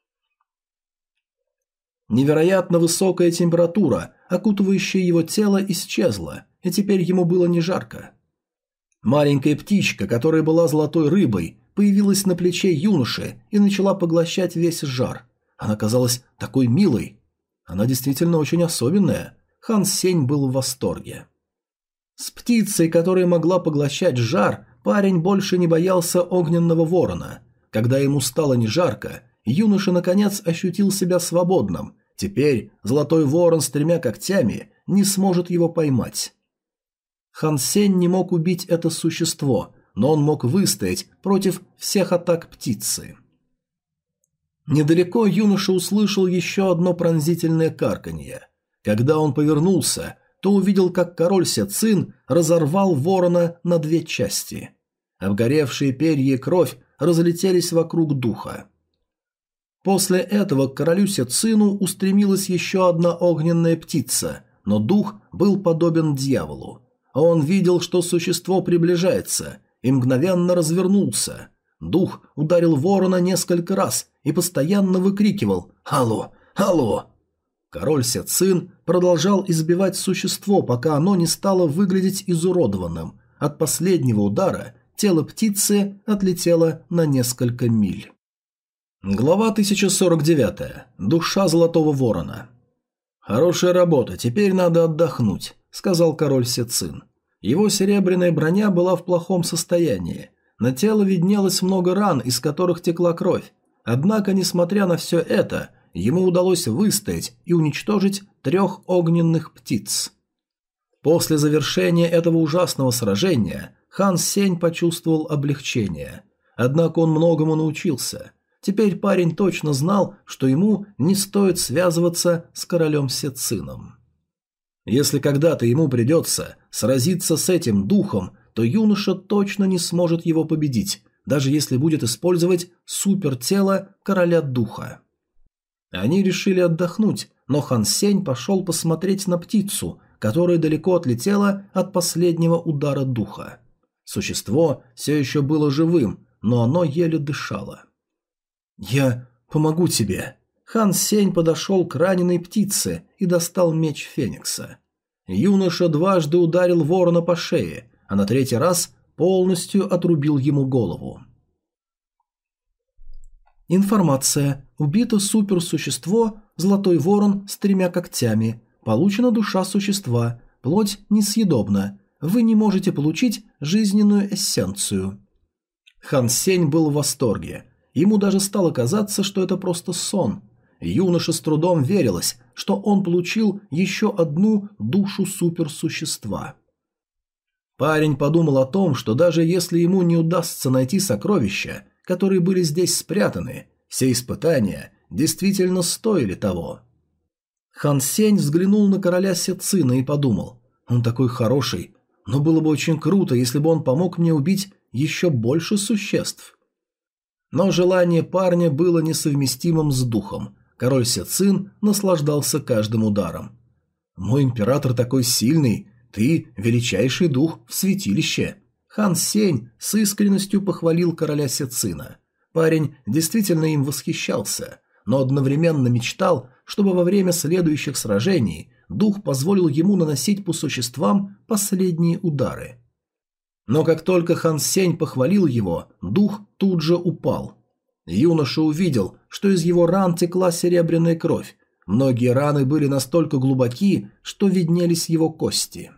S1: Невероятно высокая температура, окутывающая его тело, исчезла, и теперь ему было не жарко. Маленькая птичка, которая была золотой рыбой, появилась на плече юноши и начала поглощать весь жар. Она казалась такой милой. Она действительно очень особенная. Хан Сень был в восторге. С птицей, которая могла поглощать жар, парень больше не боялся огненного ворона. Когда ему стало не жарко, юноша наконец ощутил себя свободным. Теперь золотой ворон с 3 когтями не сможет его поймать. Хан Сень не мог убить это существо, но он мог выстоять против всех атак птицы. Недалеко юноша услышал еще одно пронзительное карканье. Когда он повернулся, то увидел, как король Се Цин разорвал ворона на 2 части. Обгоревшие перья и кровь разлетелись вокруг духа. После этого к королю Се Цину устремилась еще одна огненная птица, но дух был подобен дьяволу. Он видел, что существо приближается, и мгновенно развернулся. Дух ударил ворона несколько раз и постоянно выкрикивал «Алло! Алло!». Король Се Цин продолжал избивать существо, пока оно не стало выглядеть изуродованным. От последнего удара тело птицы отлетело на несколько миль. Глава 1049. Душа Золотого Ворона. «Хорошая работа, теперь надо отдохнуть», — сказал король Сецин. Его серебряная броня была в плохом состоянии. На тело виднелось много ран, из которых текла кровь. Однако, несмотря на все это, ему удалось выстоять и уничтожить 3 огненных птиц. После завершения этого ужасного сражения Хан Сень почувствовал облегчение. Однако он многому научился. Теперь парень точно знал, что ему не стоит связываться с королем Сецином. Если когда-то ему придется сразиться с этим духом, то юноша точно не сможет его победить, даже если будет использовать супертело короля духа. Они решили отдохнуть, но Хан Сень пошел посмотреть на птицу, которая далеко отлетела от последнего удара духа. Существо все еще было живым, но оно еле дышало. «Я помогу тебе». Хан Сень подошел к раненой птице и достал меч Феникса. Юноша дважды ударил ворона по шее, а на 3-й раз полностью отрубил ему голову. Информация. Убито суперсущество «Золотой ворон» с 3 когтями. Получена душа существа. Плоть несъедобна. Вы не можете получить жизненную эссенцию. Хан Сень был в восторге. Ему даже стало казаться, что это просто сон. Юноше с трудом верилось, что он получил еще одну душу суперсущества. Парень подумал о том, что даже если ему не удастся найти сокровища, которые были здесь спрятаны, все испытания действительно стоили того. Хан Сень взглянул на короля Сецина и подумал: он такой хороший, но было бы очень круто, если бы он помог мне убить еще больше существ. Но желание парня было несовместимым с духом. Король Сецин наслаждался каждым ударом. «Мой император такой сильный, ты величайший дух в святилище». Хан Сень с искренностью похвалил короля Сецина. Парень действительно им восхищался, но одновременно мечтал, чтобы во время следующих сражений дух позволил ему наносить по существам последние удары. Но как только Хан Сень похвалил его, дух тут же упал. Юноша увидел, что из его ран текла серебряная кровь. Многие раны были настолько глубоки, что виднелись его кости.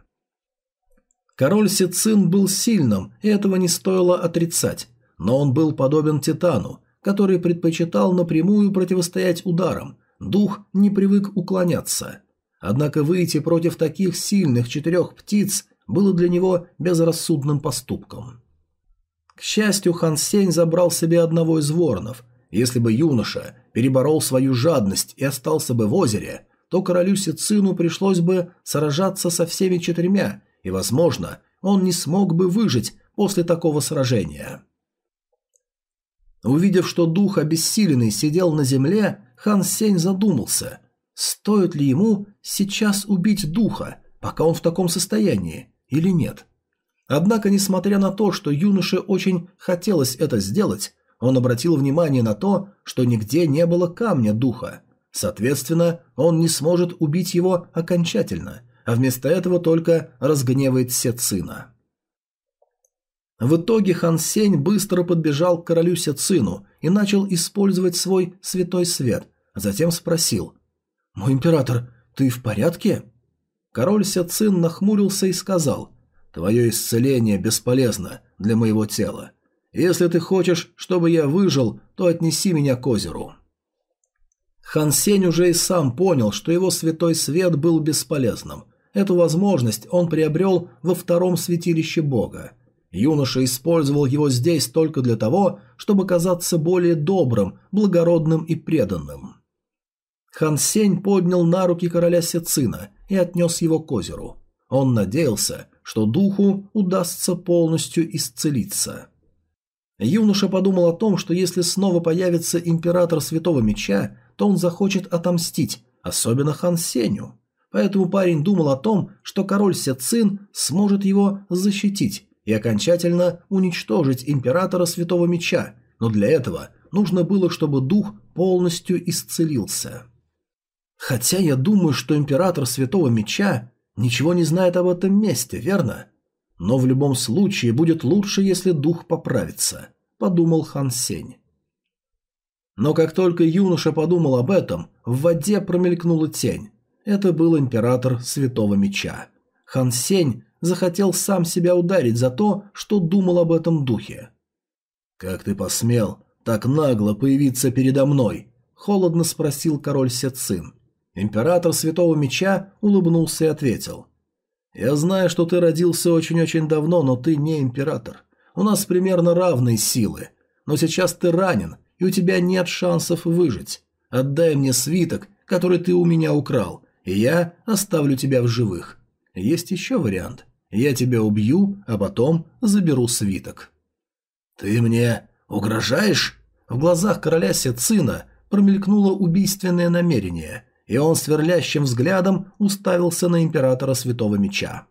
S1: Король Сецин был сильным, и этого не стоило отрицать, но он был подобен Титану, который предпочитал напрямую противостоять ударам. Дух не привык уклоняться. Однако выйти против таких сильных 4 птиц было для него безрассудным поступком. К счастью, Хан Сень забрал себе одного из воронов. Если бы юноша переборол свою жадность и остался бы в озере, то королю Сецину пришлось бы сражаться со всеми 4, и, возможно, он не смог бы выжить после такого сражения. Увидев, что дух обессиленный сидел на земле, Хан Сень задумался, стоит ли ему сейчас убить духа, пока он в таком состоянии, или нет. Однако, несмотря на то, что юноше очень хотелось это сделать, он обратил внимание на то, что нигде не было камня духа. Соответственно, он не сможет убить его окончательно, а вместо этого только разгневает Сецина. В итоге Хан Сень быстро подбежал к королю Сецину и начал использовать свой святой свет, а затем спросил: «Мой император, ты в порядке?» Король Сецин нахмурился и сказал: «Твое исцеление бесполезно для моего тела. Если ты хочешь, чтобы я выжил, то отнеси меня к озеру». Хан Сень уже и сам понял, что его святой свет был бесполезным. Эту возможность он приобрел во 2-м святилище бога. Юноша использовал его здесь только для того, чтобы казаться более добрым, благородным и преданным. Хан Сень поднял на руки короля Сецина и отнес его к озеру. Он надеялся, что духу удастся полностью исцелиться. Юноша подумал о том, что если снова появится император Святого Меча, то он захочет отомстить, особенно Хан Сенью. Поэтому парень думал о том, что король Сецин сможет его защитить и окончательно уничтожить императора Святого Меча, но для этого нужно было, чтобы дух полностью исцелился. Хотя я думаю, что император Святого Меча ничего не знает об этом месте, верно? Но в любом случае будет лучше, если дух поправится, подумал Хан Сень. Но как только юноша подумал об этом, в воде промелькнула тень. Это был император Святого Меча. Хан Сень захотел сам себя ударить за то, что думал об этом духе. «Как ты посмел так нагло появиться передо мной?» – холодно спросил король Се Цин. Император Святого Меча улыбнулся и ответил. «Я знаю, что ты родился очень-очень давно, но ты не император. У нас примерно равные силы. Но сейчас ты ранен, и у тебя нет шансов выжить. Отдай мне свиток, который ты у меня украл, и я оставлю тебя в живых. Есть еще вариант. Я тебя убью, а потом заберу свиток». «Ты мне угрожаешь?» В глазах короля Се Цина промелькнуло убийственное намерение, и он сверлящим взглядом уставился на императора Святого Меча.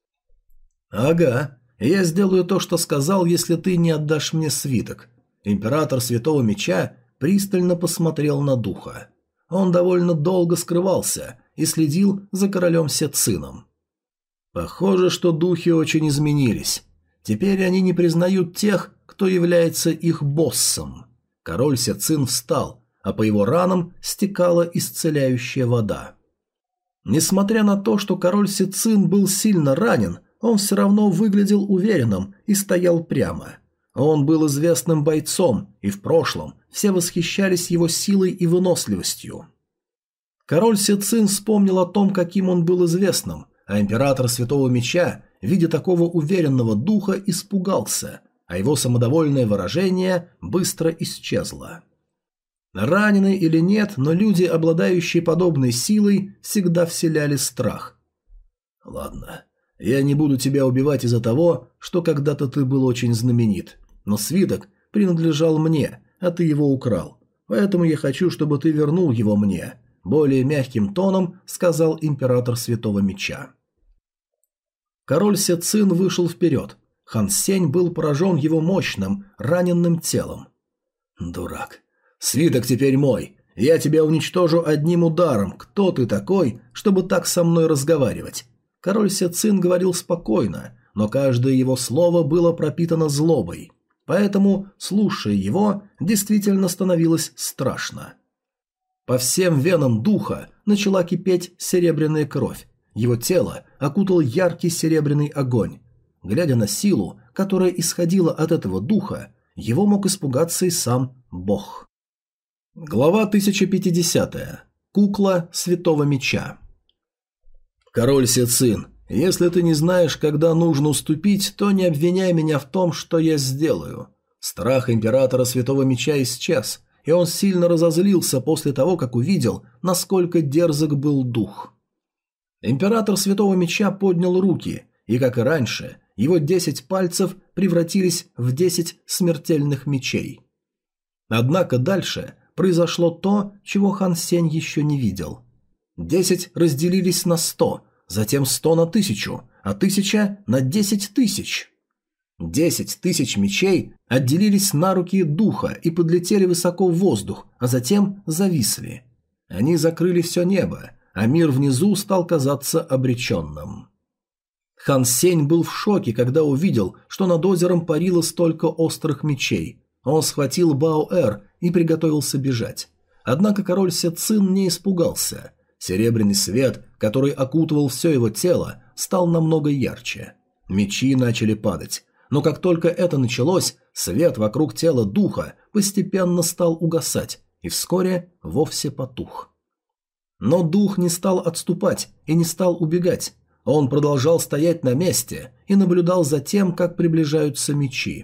S1: «Ага, я сделаю то, что сказал, если ты не отдашь мне свиток». Император Святого Меча пристально посмотрел на духа. Он довольно долго скрывался и следил за королем Се Цином. Похоже, что духи очень изменились. Теперь они не признают тех, кто является их боссом. Король Се Цин встал, а по его ранам стекала исцеляющая вода. Несмотря на то, что король Се Цин был сильно ранен, он все равно выглядел уверенным и стоял прямо. Он был известным бойцом, и в прошлом все восхищались его силой и выносливостью. Король Се Цин вспомнил о том, каким он был известным, а император Святого Меча, видя такого уверенного духа, испугался, а его самодовольное выражение быстро исчезло. Ранены или нет, но люди, обладающие подобной силой, всегда вселяли страх. «Ладно, я не буду тебя убивать из-за того, что когда-то ты был очень знаменит, но свиток принадлежал мне, а ты его украл, поэтому я хочу, чтобы ты вернул его мне», – более мягким тоном сказал император Святого Меча. Король Се Цин вышел вперед. Хан Сень был поражен его мощным, раненным телом. «Дурак. Свиток теперь мой. Я тебя уничтожу одним ударом. Кто ты такой, чтобы так со мной разговаривать?» Король Се Цин говорил спокойно, но каждое его слово было пропитано злобой. Поэтому, слушая его, действительно становилось страшно. По всем венам духа начала кипеть серебряная кровь. Его тело окутал яркий серебряный огонь. Глядя на силу, которая исходила от этого духа, его мог испугаться и сам Бог. Глава 1050. Кукла Святого Меча. «Король Се Цин, если ты не знаешь, когда нужно уступить, то не обвиняй меня в том, что я сделаю». Страх императора Святого Меча исчез, и он сильно разозлился после того, как увидел, насколько дерзок был дух. Император Святого Меча поднял руки, и, как и раньше, его 10 пальцев превратились в 10 смертельных мечей. Однако дальше произошло то, чего Хан Сень еще не видел. 10 разделились на 100, затем 100 на 1000, а 1000 на 10 тысяч. 10 тысяч мечей отделились на руки духа и подлетели высоко в воздух, а затем зависли. Они закрыли все небо, а мир внизу стал казаться обреченным. Хан Сень был в шоке, когда увидел, что над озером парило столько острых мечей. Он схватил Баоэр и приготовился бежать. Однако король Се Цин не испугался. Серебряный свет, который окутывал все его тело, стал намного ярче. Мечи начали падать. Но как только это началось, свет вокруг тела духа постепенно стал угасать и вскоре вовсе потух. Но дух не стал отступать и не стал убегать. Он продолжал стоять на месте и наблюдал за тем, как приближаются мечи.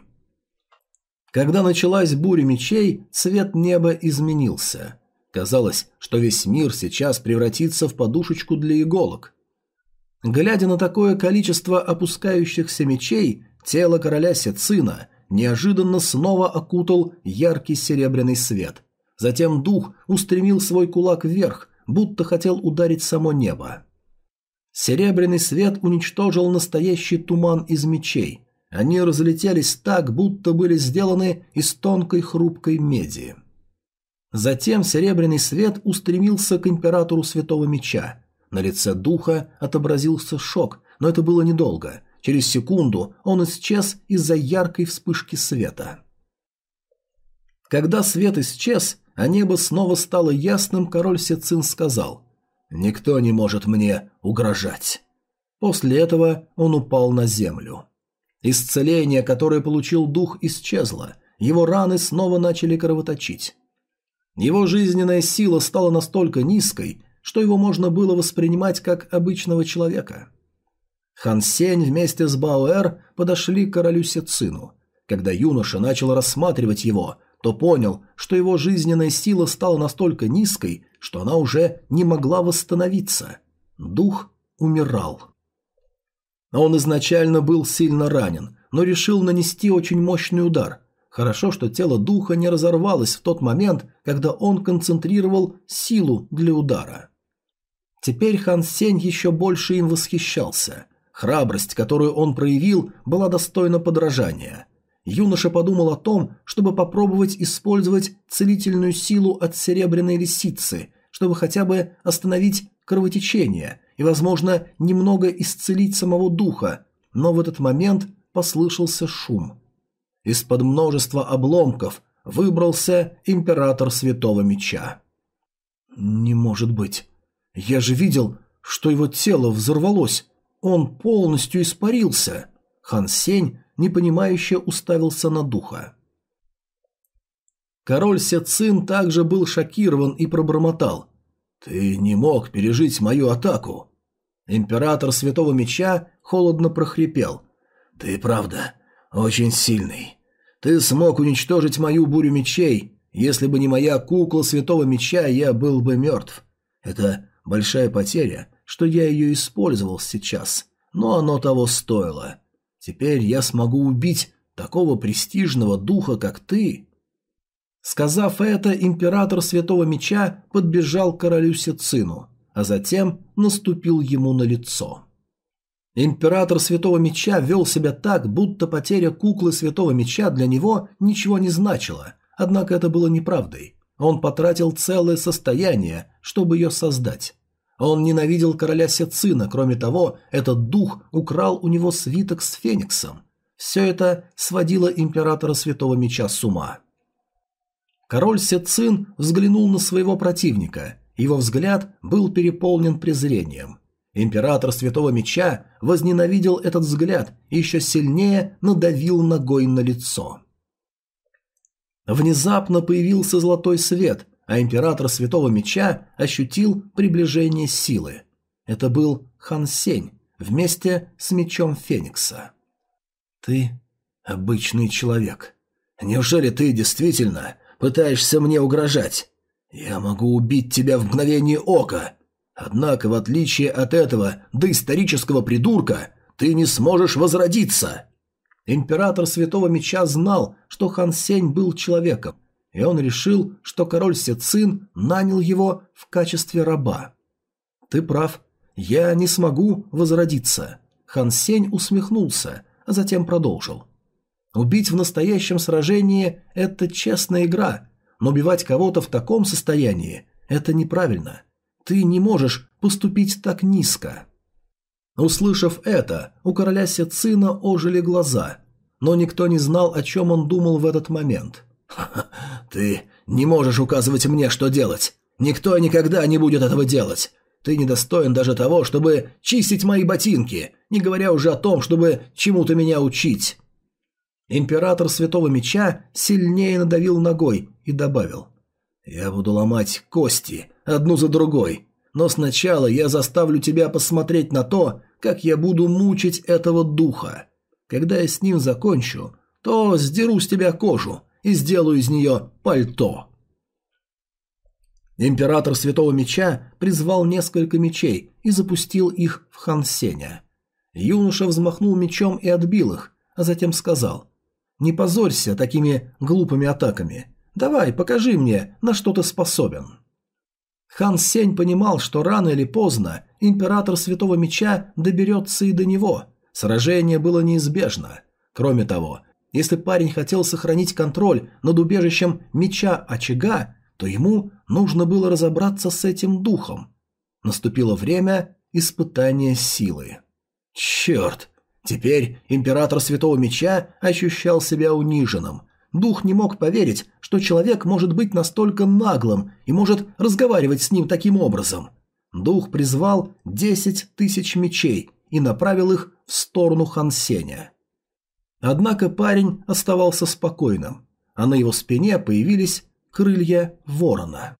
S1: Когда началась буря мечей, цвет неба изменился. Казалось, что весь мир сейчас превратится в подушечку для иголок. Глядя на такое количество опускающихся мечей, тело короля Се Цина неожиданно снова окутал яркий серебряный свет. Затем дух устремил свой кулак вверх, будто хотел ударить само небо. Серебряный свет уничтожил настоящий туман из мечей. Они разлетелись так, будто были сделаны из тонкой хрупкой меди. Затем серебряный свет устремился к императору Святого Меча. На лице духа отобразился шок, но это было недолго. Через секунду он исчез из-за яркой вспышки света. Когда свет исчез, а небо снова стало ясным, король Се Цин сказал: Никто не может мне угрожать». После этого он упал на землю. Исцеление, которое получил дух, исчезло, его раны снова начали кровоточить. Его жизненная сила стала настолько низкой, что его можно было воспринимать как обычного человека. Хан Сень вместе с Баоэр подошли к королю Сецину. Когда юноша начал рассматривать его, то понял, что его жизненная сила стала настолько низкой, что она уже не могла восстановиться. Дух умирал. Он изначально был сильно ранен, но решил нанести очень мощный удар. Хорошо, что тело духа не разорвалось в тот момент, когда он концентрировал силу для удара. Теперь Хан Сень еще больше им восхищался. Храбрость, которую он проявил, была достойна подражания. Юноша подумал о том, чтобы попробовать использовать целительную силу от серебряной лисицы, чтобы хотя бы остановить кровотечение и, возможно, немного исцелить самого духа, но в этот момент послышался шум. Из-под множества обломков выбрался император Святого Меча. «Не может быть. Я же видел, что его тело взорвалось. Он полностью испарился». Хан Сень непонимающе уставился на духа. Король Сецин также был шокирован и пробормотал: «Ты не мог пережить мою атаку». Император Святого Меча холодно прохрипел: «Ты правда очень сильный. Ты смог уничтожить мою бурю мечей. Если бы не моя кукла Святого Меча, я был бы мертв. Это большая потеря, что я ее использовал сейчас, но оно того стоило. Теперь я смогу убить такого престижного духа, как ты». Сказав это, император Святого Меча подбежал к королю Сецину, а затем наступил ему на лицо. Император Святого Меча вел себя так, будто потеря куклы Святого Меча для него ничего не значила, однако это было неправдой. Он потратил целое состояние, чтобы ее создать. Он ненавидел короля Сецина, кроме того, этот дух украл у него свиток с Фениксом. Все это сводило императора Святого Меча с ума. Король Сецин взглянул на своего противника, его взгляд был переполнен презрением. Император Святого Меча возненавидел этот взгляд и еще сильнее надавил ногой на лицо. Внезапно появился золотой свет, а император Святого Меча ощутил приближение силы. Это был Хан Сень вместе с мечом Феникса. «Ты обычный человек. Неужели ты действительно пытаешься мне угрожать? Я могу убить тебя в мгновение ока. Однако, в отличие от этого доисторического придурка, ты не сможешь возродиться». Император Святого Меча знал, что Хан Сень был человеком, и он решил, что король Сецин нанял его в качестве раба. «Ты прав, я не смогу возродиться». Хан Сень усмехнулся, а затем продолжил. «Убить в настоящем сражении – это честная игра, но убивать кого-то в таком состоянии – это неправильно. Ты не можешь поступить так низко». Услышав это, у короля Сецина ожили глаза, но никто не знал, о чем он думал в этот момент. «Ха-ха, ты не можешь указывать мне, что делать. Никто никогда не будет этого делать. Ты недостоин даже того, чтобы чистить мои ботинки, не говоря уже о том, чтобы чему-то меня учить». Император Святого Меча сильнее надавил ногой и добавил: «Я буду ломать кости одну за другой, но сначала я заставлю тебя посмотреть на то, как я буду мучить этого духа. Когда я с ним закончу, то сдеру с тебя кожу и сделаю из нее пальто». Император Святого Меча призвал несколько мечей и запустил их в Хан Сеня. Юноша взмахнул мечом и отбил их, а затем сказал: «Не позорься такими глупыми атаками. Давай, покажи мне, на что ты способен». Хан Сень понимал, что рано или поздно император Святого Меча доберется и до него. Сражение было неизбежно. Кроме того, если парень хотел сохранить контроль над убежищем Меча Очага, то ему нужно было разобраться с этим духом. Наступило время испытания силы. Черт! Теперь император Святого Меча ощущал себя униженным. Дух не мог поверить, что человек может быть настолько наглым и может разговаривать с ним таким образом. Дух призвал 10 тысяч мечей и направил их в сторону Хан Сеня. Однако парень оставался спокойным, а на его спине появились крылья ворона.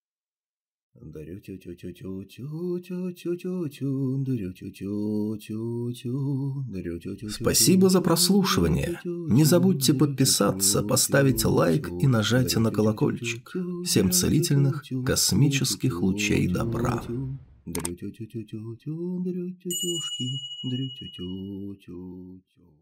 S1: Спасибо за прослушивание. Не забудьте подписаться, поставить лайк и нажать на колокольчик. Всем целительных космических лучей добра. Дрю-тю-тю-тю-тю-тю, дрю-тю-тю-тюшки, дрю-тю-тю-тю-тю.